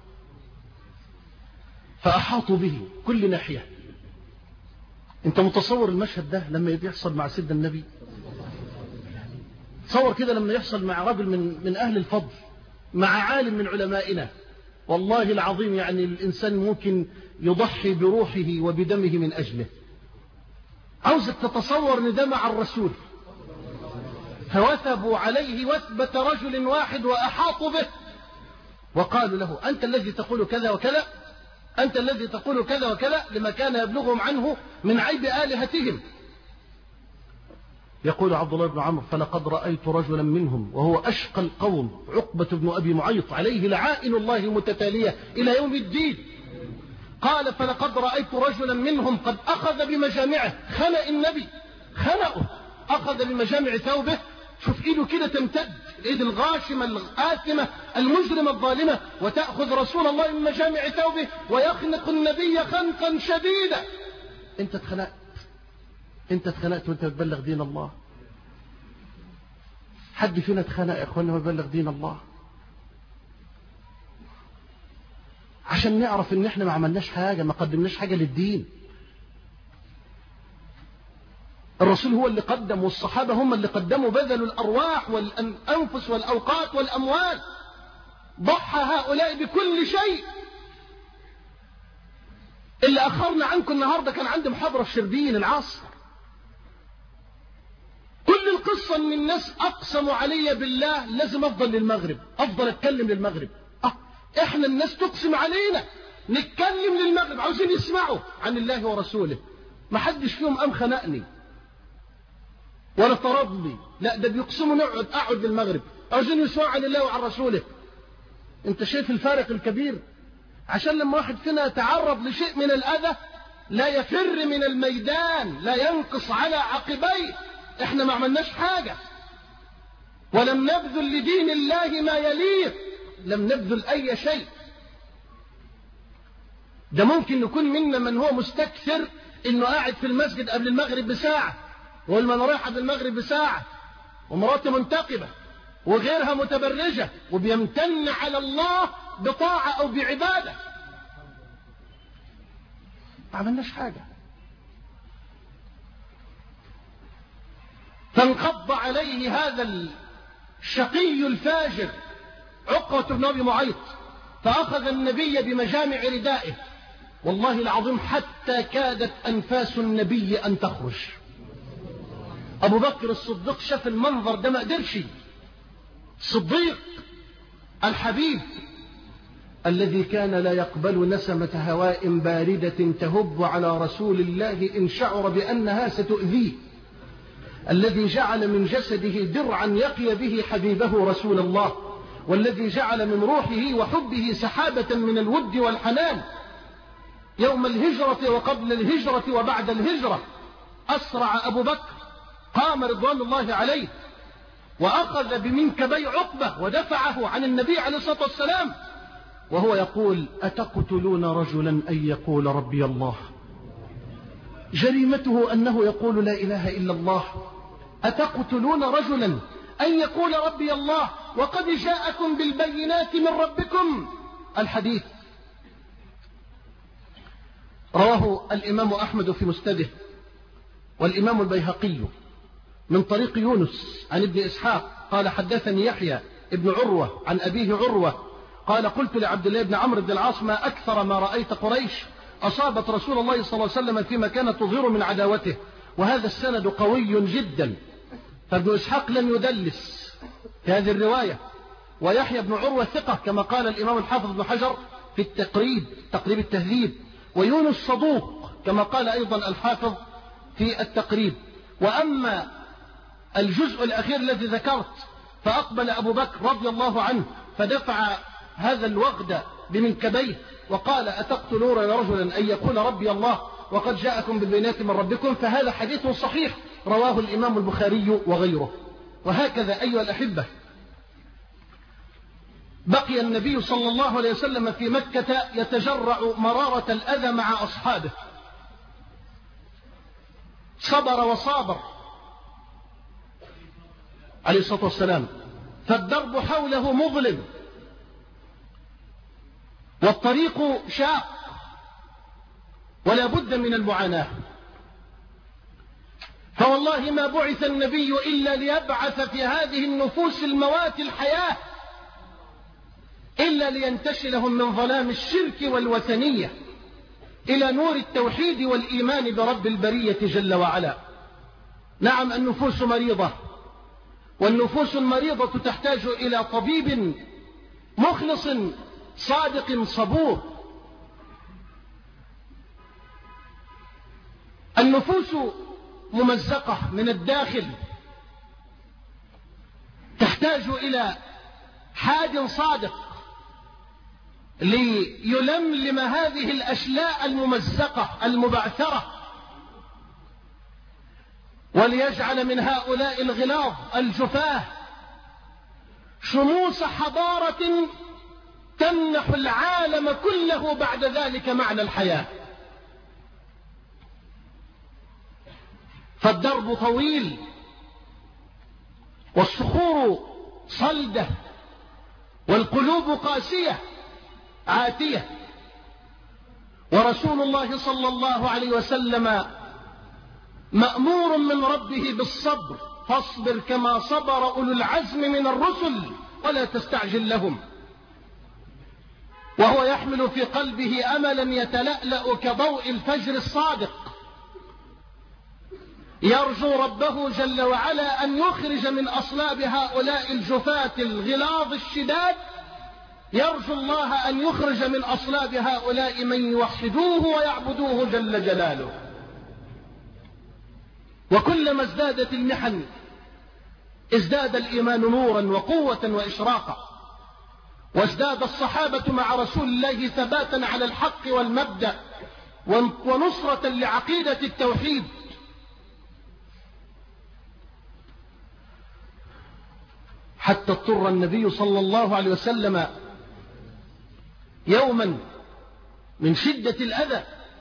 [SPEAKER 2] فأحاطوا به كل ناحية. انت متصور المشهد ده لما يحصل مع سيدنا النبي؟ تصور كده لما يحصل مع رجل من, من أهل الفضل، مع عالم من علمائنا، والله العظيم يعني الإنسان ممكن يضحي بروحه وبدمه من أجله. عاوزك تتصور ان ده مع الرسول. فوثبوا عليه وثبة رجل واحد وأحاطوا به وقالوا له أنت الذي تقول كذا وكذا، أنت الذي تقول كذا وكذا، لما كان يبلغهم عنه من عيب آلهتهم. يقول عبد الله بن عمرو فلقد رأيت رجلا منهم وهو أشقى القوم، عقبة بن أبي معيط عليه لعائن الله المتتالية إلى يوم الدين. قال فلقد رأيت رجلا منهم قد أخذ بمجامعه، خنق النبي، خنقه، أخذ بمجامع ثوبه. شوف إيده كده تمتد، الإيد الغاشمة الآثمة المجرمة الظالمة، وتأخذ رسول الله من مجامع ثوبه ويخنق النبي خنقا شديدا. أنت اتخنقت، أنت اتخنقت وأنت تبلغ دين الله. حد فينا اتخانق يا اخوانا ويبلغ دين الله؟ عشان نعرف ان احنا ما عملناش حاجة، ما قدمناش حاجة للدين. الرسول هو اللي قدم، والصحابة هم اللي قدموا، بذلوا الأرواح والأنفس والأوقات والأموال، ضحى هؤلاء بكل شيء. اللي أخرنا عنكم النهاردة كان عندي محاضرة في شربين العصر، كل القصة ان الناس أقسموا علي بالله لازم أفضل للمغرب، أفضل أتكلم للمغرب. أه إحنا الناس تقسم علينا نتكلم للمغرب، عاوزين يسمعوا عن الله ورسوله. ما حدش فيهم قام خنقني ولا طردني، لا ده بيقسموا نقعد أقعد للمغرب، عاوزين يسمعوا عن الله وعن رسوله. أنت شايف الفارق الكبير؟ عشان لما واحد فينا يتعرض لشيء من الأذى لا يفر من الميدان، لا ينقص على عقبيه. احنا ما عملناش حاجة، ولم نبذل لدين الله ما يليق، لم نبذل أي شيء. ده ممكن يكون منا من هو مستكثر انه قاعد في المسجد قبل المغرب بساعة، والمن رايح قبل المغرب بساعة، ومراته منتقبة وغيرها متبرجة، وبيمتن على الله بطاعة أو بعبادة. ما عملناش حاجة. فانقض عليه هذا الشقي الفاجر عقبة بن أبي معيط، فأخذ النبي بمجامع ردائه، والله العظيم حتى كادت أنفاس النبي أن تخرج. أبو بكر الصديق شاف المنظر ده ما قدرش. صديق الحبيب الذي كان لا يقبل نسمة هواء باردة تهب على رسول الله إن شعر بأنها ستؤذيه، الذي جعل من جسده درعا يقي به حبيبه رسول الله، والذي جعل من روحه وحبه سحابة من الود والحنان. يوم الهجرة وقبل الهجرة وبعد الهجرة أسرع أبو بكر، قام رضوان الله عليه وأخذ بمنكبي عقبة ودفعه عن النبي عليه الصلاة والسلام، وهو يقول: أتقتلون رجلا أن يقول ربي الله؟ جريمته أنه يقول لا إله إلا الله. أتقتلون رجلا أن يقول ربي الله وقد جاءكم بالبينات من ربكم؟ الحديث رواه الإمام أحمد في مسنده، والإمام البيهقي من طريق يونس عن ابن إسحاق قال: حدثني يحيى ابن عروة عن أبيه عروة قال: قلت لعبد الله بن عمرو بن العاص: ما أكثر ما رأيت قريش أصابت رسول الله صلى الله عليه وسلم فيما كانت تظهر من عداوته. وهذا السند قوي جدا، فابن إسحاق لم يدلس في هذه الرواية، ويحيى بن عروة ثقة كما قال الإمام الحافظ بن حجر في التقريب تقريب التهذيب، ويونس صدوق كما قال أيضا الحافظ في التقريب. وأما الجزء الأخير الذي ذكرت، فأقبل أبو بكر رضي الله عنه فدفع هذا الوغد بمنكبيه وقال: أتقتلون رجلا أن يقول ربي الله وقد جاءكم بالبينات من ربكم؟ فهذا حديث صحيح رواه الإمام البخاري وغيره. وهكذا أيها الأحبة، بقي النبي صلى الله عليه وسلم في مكة يتجرع مرارة الأذى مع أصحابه، صبر وصابر عليه الصلاة والسلام، فالدرب حوله مظلم والطريق شاق ولا بد من المعاناة. فوالله ما بعث النبي إلا ليبعث في هذه النفوس الموات الحياة، إلا لينتشلهم من ظلام الشرك والوثنية إلى نور التوحيد والإيمان برب البرية جل وعلا. نعم، النفوس مريضة، والنفوس المريضة تحتاج إلى طبيب مخلص صادق صبور. النفوس ممزقة من الداخل، تحتاج إلى حاد صادق ليلملم هذه الأشلاء الممزقة المبعثرة، وليجعل من هؤلاء الغلاظ الجفاه شموس حضارة تمنح العالم كله بعد ذلك معنى الحياة. فالدرب طويل، والصخور صلدة والقلوب قاسية عاتية. ورسول الله صلى الله عليه وسلم مأمور من ربه بالصبر، فاصبر كما صبر أولو العزم من الرسل ولا تستعجل لهم. وهو يحمل في قلبه أملا يتلألأ كضوء الفجر الصادق، يرجو ربه جل وعلا أن يخرج من أصلاب هؤلاء الجفاة الغلاظ الشداد، يرجو الله أن يخرج من أصلاب هؤلاء من يوحدوه ويعبدوه جل جلاله. وكلما ازدادت المحن ازداد الإيمان نورا وقوة وإشراقا، وازداد الصحابة مع رسول الله ثباتا على الحق والمبدأ ونصرة لعقيدة التوحيد. حتى اضطر النبي صلى الله عليه وسلم يوما من شدة الأذى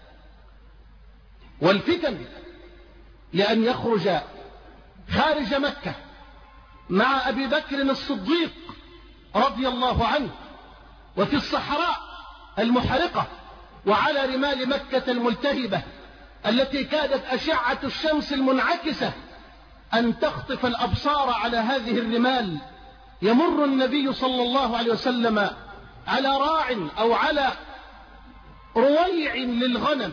[SPEAKER 2] والفتن لأن يخرج خارج مكة مع أبي بكر الصديق رضي الله عنه، وفي الصحراء المحرقة وعلى رمال مكة الملتهبة التي كادت أشعة الشمس المنعكسة أن تخطف الأبصار على هذه الرمال. يمر النبي صلى الله عليه وسلم على راع أو على رويع للغنم،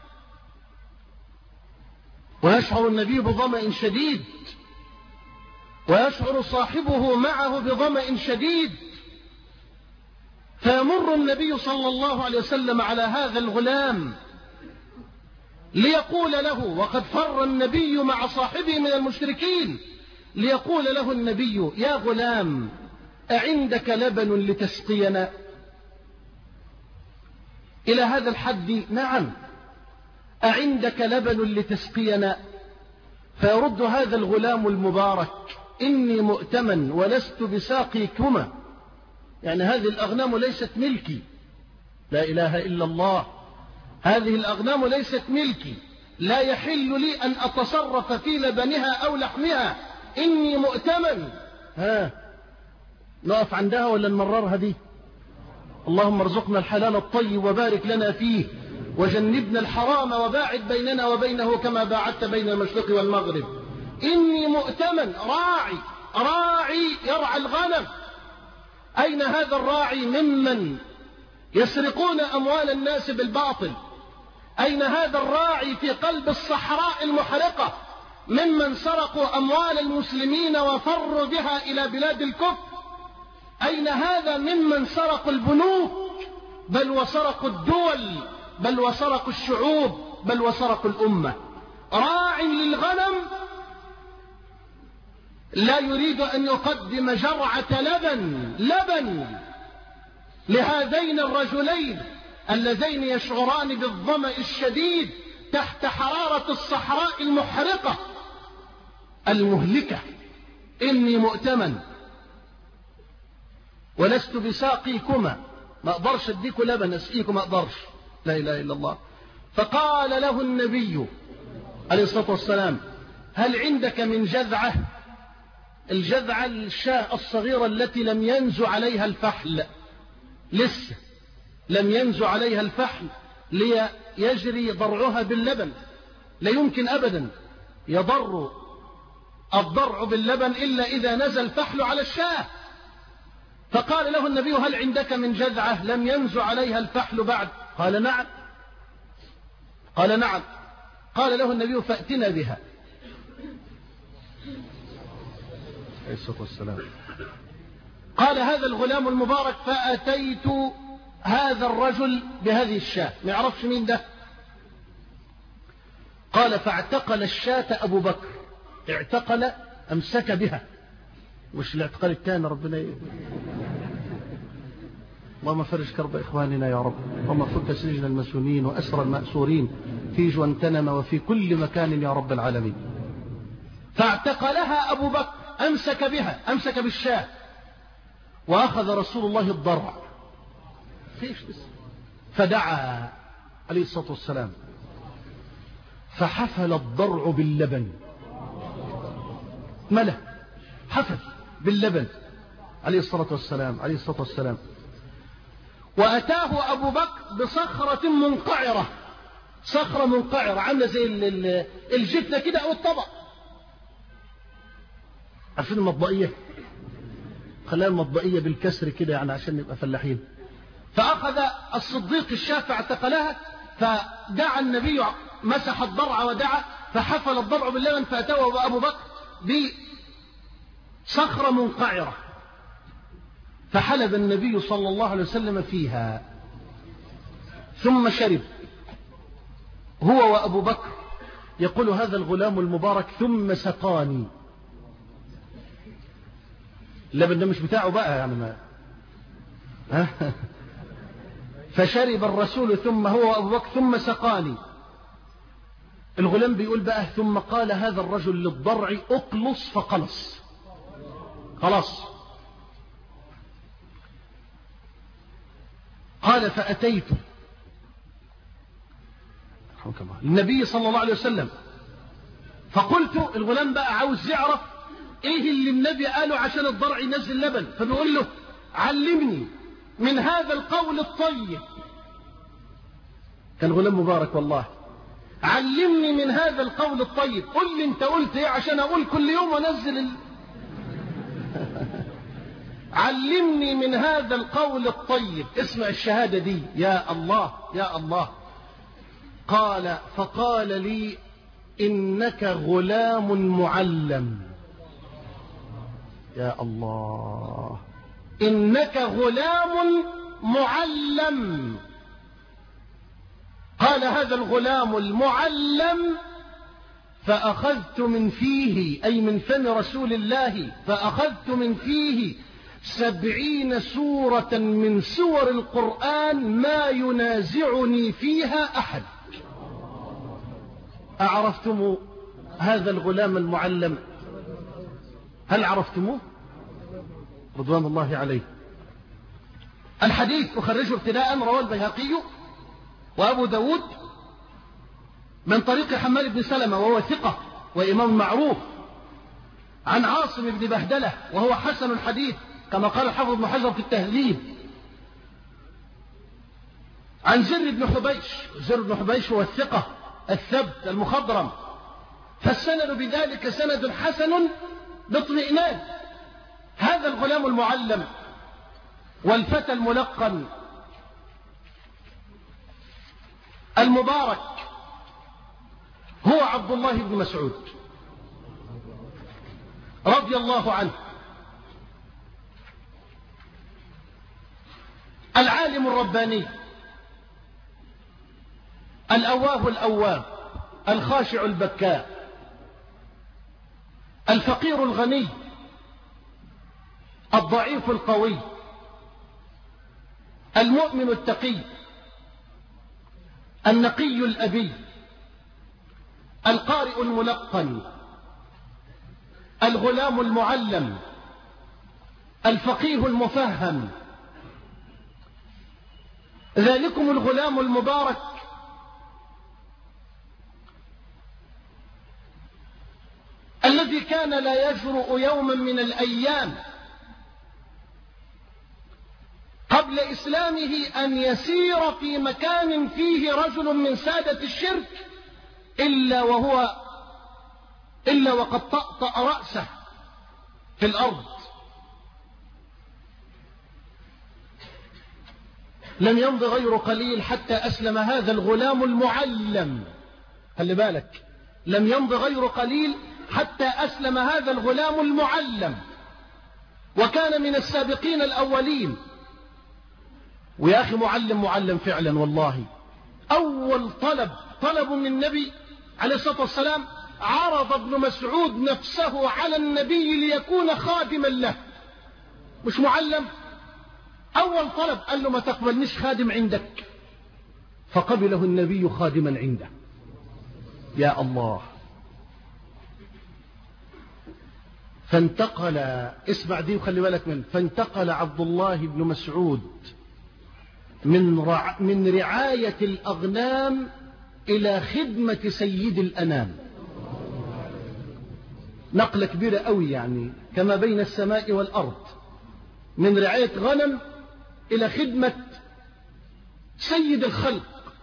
[SPEAKER 2] ويشعر النبي بظمأ شديد، ويشعر صاحبه معه بظمأ شديد، فيمر النبي صلى الله عليه وسلم على هذا الغلام ليقول له، وقد فر النبي مع صاحبه من المشركين، ليقول له النبي: يا غلام، أعندك لبن لتسقينا؟ إلى هذا الحد نعم، أعندك لبن لتسقينا؟ فيرد هذا الغلام المبارك: إني مؤتمن ولست بساقيكما، يعني هذه الأغنام ليست ملكي. لا إله إلا الله، هذه الأغنام ليست ملكي، لا يحل لي أن أتصرف في لبنها أو لحمها، إني مؤتمن. ها نقف عندها ولا نمررها دي؟ اللهم ارزقنا الحلال الطيب وبارك لنا فيه، وجنبنا الحرام وباعد بيننا وبينه كما باعدت بين المشرق والمغرب. إني مؤتمن، راعي راعي يرعى الغنم. أين هذا الراعي ممن يسرقون أموال الناس بالباطل؟ أين هذا الراعي في قلب الصحراء المحرقة ممن سرقوا أموال المسلمين وفروا بها إلى بلاد الكفر؟ أين هذا ممن سرقوا البنوك، بل وسرقوا الدول، بل وسرقوا الشعوب، بل وسرقوا الأمة؟ راع للغنم لا يريد أن يقدم جرعة لبن لبن لهذين الرجلين اللذين يشعران بالظمأ الشديد تحت حرارة الصحراء المحرقة المهلكة. إني مؤتمن ولست بساقيكما، ما أقدرش أديكم لبن أسقيكم، ما أقدرش. لا إله إلا الله. فقال له النبي عليه الصلاة والسلام: هل عندك من جذعة؟ الجذعة الشاة الصغيرة التي لم ينزو عليها الفحل، لسه لم ينزو عليها الفحل ليجري ضرعها باللبن. لا يمكن أبدا يضر الضرع باللبن إلا إذا نزل الفحل على الشاة. فقال له النبي: هل عندك من جذعة لم ينزو عليها الفحل بعد؟ قال: نعم. قال: نعم. قال له النبي: فأتنا بها. عليه الصلاة والسلام. قال هذا الغلام المبارك: فأتيت هذا الرجل بهذه الشاة، ما يعرفش مين ده. قال: فاعتقل الشاة أبو بكر. اعتقل، أمسك بها، مش الاعتقال الثاني. ربنا ي... اللهم فرج كرب إخواننا يا رب، اللهم فك سجن المسجونين وأسر المأسورين في جوانتنم وفي كل مكان يا رب العالمين. فاعتقلها أبو بكر، أمسك بها، أمسك بالشاة، وأخذ رسول الله الضرع فدعا عليه الصلاة والسلام، فحفل الضرع باللبن، ملأ حفل باللبن عليه الصلاة والسلام عليه الصلاة والسلام. وأتاه أبو بكر بصخرة منقعرة، صخرة منقعرة عاملة زي الجبنة كده أو الطبق. عارفين المطبقية؟ خلاها المطبقية بالكسر كده يعني عشان نبقى فلاحين. فأخذ الصديق الشافع اعتقلها، فدعا النبي مسح الضرع ودعا، فحفل الضرع باللبن، فأتوه أبو بكر بصخرة منقعرة، فحلب النبي صلى الله عليه وسلم فيها ثم شرب هو وأبو بكر. يقول هذا الغلام المبارك ثم سقاني. اللبن ده مش بتاعه بقى يعني ما فشرب الرسول ثم هو وأبو بكر ثم سقاني. الغلام بيقول بقى ثم قال هذا الرجل للضرع اقلص فقلص، خلاص. قال فأتيت النبي صلى الله عليه وسلم فقلت، الغلام بقى عاوز يعرف ايه اللي النبي قاله عشان الضرع ينزل لبن، فبيقول له علمني من هذا القول الطيب. كان غلام مبارك والله. علمني من هذا القول الطيب، قل لي انت قلت ايه عشان اقول كل يوم وانزل ال... علمني من هذا القول الطيب. اسمع الشهادة دي، يا الله يا الله. قال فقال لي إنك غلام معلم. يا الله، إنك غلام معلم. قال هذا الغلام المعلم فأخذت من فيه، أي من فم رسول الله، فأخذت من فيه سبعين سورة من سور القرآن ما ينازعني فيها أحد. أعرفتم هذا الغلام المعلم؟ هل عرفتموه؟ رضوان الله عليه. الحديث أخرجه ابتداء، رواه البيهقي وأبو داود من طريق حماد بن سلمة وهو ثقة وإمام معروف، عن عاصم بن بهدلة وهو حسن الحديث كما قال الحافظ ابن حجر في التهذيب، عن زر بن حبيش. زر بن حبيش هو الثقة الثبت المخضرم، فالسند بذلك سند حسن باطمئنان. هذا الغلام المعلم والفتى الملقن المبارك هو عبد الله بن مسعود رضي الله عنه، العالم الرباني الأواه الأواب الخاشع البكاء الفقير الغني الضعيف القوي المؤمن التقي النقي الأبي القارئ الملقن الغلام المعلم الفقيه المفهم. ذلكم الغلام المبارك الذي كان لا يجرؤ يوما من الأيام قبل إسلامه أن يسير في مكان فيه رجل من سادة الشرك إلا وهو إلا وقد طأطأ رأسه في الأرض. لم يمض غير قليل حتى أسلم هذا الغلام المعلم. خلي بالك، لم يمض غير قليل حتى أسلم هذا الغلام المعلم، وكان من السابقين الأولين. ويا أخي معلم معلم فعلا والله. أول طلب طلب من النبي عليه الصلاة والسلام، عرض ابن مسعود نفسه على النبي ليكون خادما له، مش معلم. أول طلب قال له ما تقبلنيش خادم عندك، فقبله النبي خادما عنده. يا الله. فانتقل، اسمع دي وخلي بالك من، فانتقل عبد الله بن مسعود من رع... من رعاية الأغنام إلى خدمة سيد الأنام. نقلة كبيرة قوي يعني. كما بين السماء والأرض، من رعاية غنم إلى خدمة سيد الخلق.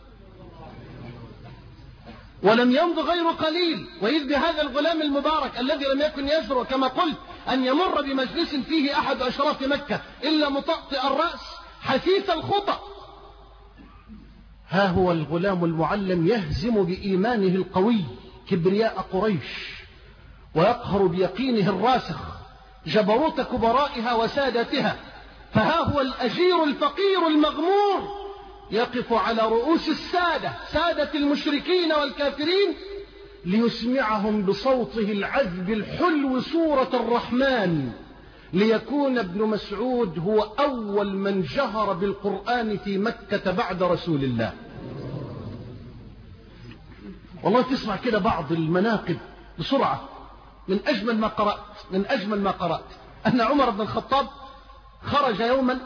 [SPEAKER 2] ولم يمض غير قليل وإذ بهذا الغلام المبارك الذي لم يكن يجرؤ كما قلت أن يمر بمجلس فيه أحد أشراف مكة إلا مطأطئ الرأس حثيث الخطى. ها هو الغلام المعلم يهزم بإيمانه القوي كبرياء قريش، ويقهر بيقينه الراسخ جبروت كبرائها وسادتها. فها هو الأجير الفقير المغمور يقف على رؤوس السادة سادة المشركين والكافرين ليسمعهم بصوته العذب الحلو سورة الرحمن، ليكون ابن مسعود هو أول من جهر بالقرآن في مكة بعد رسول الله. والله تسمع كده بعض المناقب بسرعة من أجمل ما قرأت من أجمل ما قرأت أن عمر بن الخطاب خرج يوما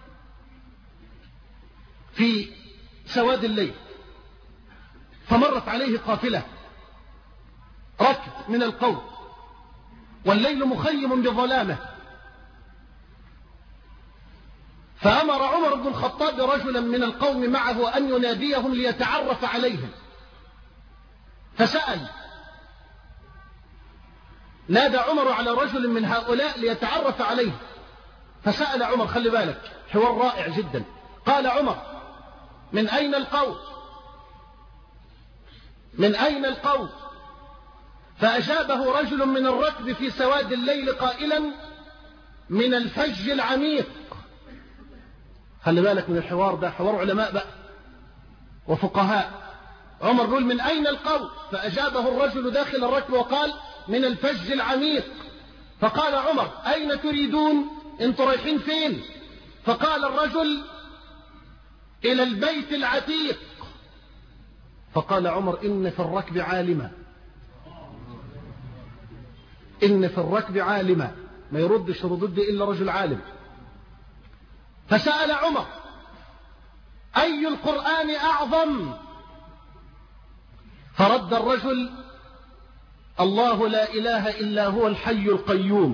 [SPEAKER 2] في سواد الليل، فمرت عليه قافلة ركب من القوم والليل مخيم بظلامه، فأمر عمر بن الخطاب رجلا من القوم معه أن يناديهم ليتعرف عليهم، فسأل نادى عمر على رجل من هؤلاء ليتعرف عليه، فسأل عمر، خلي بالك حوار رائع جدا، قال عمر من أين القوم من أين القوم فأجابه رجل من الركب في سواد الليل قائلا من الفج العميق. خلي بالك من الحوار ده، حوار علماء بقى وفقهاء. عمر يقول من أين القوم، فأجابه الرجل داخل الركب وقال من الفج العميق. فقال عمر أين تريدون، انتوا رايحين فين؟ فقال الرجل إلى البيت العتيق. فقال عمر إن في الركب عالمة، إن في الركب عالمة، ما يردش ردود إلا رجل عالم. فسأل عمر أي القرآن أعظم، فرد الرجل الله لا إله إلا هو الحي القيوم.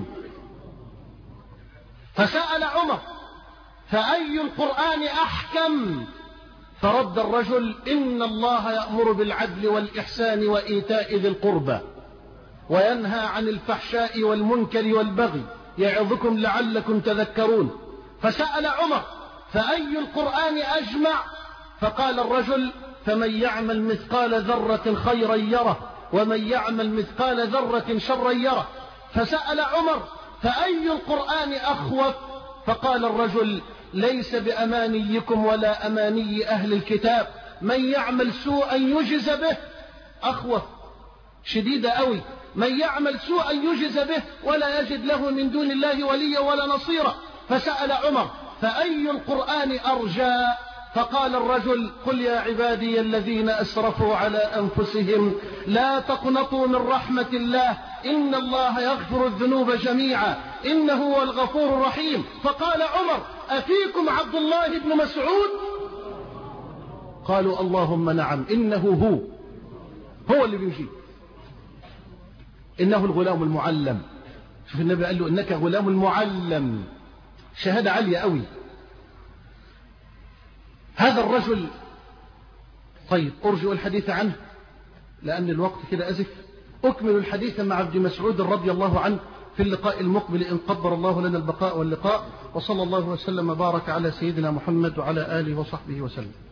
[SPEAKER 2] فسأل عمر فأي القرآن أحكم، فرد الرجل إن الله يأمر بالعدل والإحسان وإيتاء ذي القربى وينهى عن الفحشاء والمنكر والبغي يعظكم لعلكم تذكرون. فسأل عمر فأي القرآن أجمع، فقال الرجل فمن يعمل مثقال ذرة خيرا يره ومن يعمل مثقال ذرة شرا يره. فسأل عمر فأي القرآن أخوف، فقال الرجل ليس بأمانيكم ولا أماني أهل الكتاب، من يعمل سوءا يجز به. أخوف شديدة قوي، من يعمل سوءا يجز به ولا يجد له من دون الله وليا ولا نصيرا. فسأل عمر فأي القرآن أرجى، فقال الرجل قل يا عبادي الذين أسرفوا على أنفسهم لا تقنطوا من رحمة الله إن الله يغفر الذنوب جميعا إنه هو الغفور الرحيم. فقال عمر أفيكم عبد الله بن مسعود؟ قالوا اللهم نعم، إنه هو هو اللي بيجيب، إنه الغلام المعلم. شوف النبي قال له إنك غلام المعلم، شهادة عالية قوي. هذا الرجل طيب أرجو الحديث عنه لأن الوقت كده أزف. أكمل الحديث مع ابن مسعود رضي الله عنه في اللقاء المقبل إن قدر الله لنا البقاء واللقاء. وصلى الله وسلم وبارك على سيدنا محمد وعلى آله وصحبه وسلم.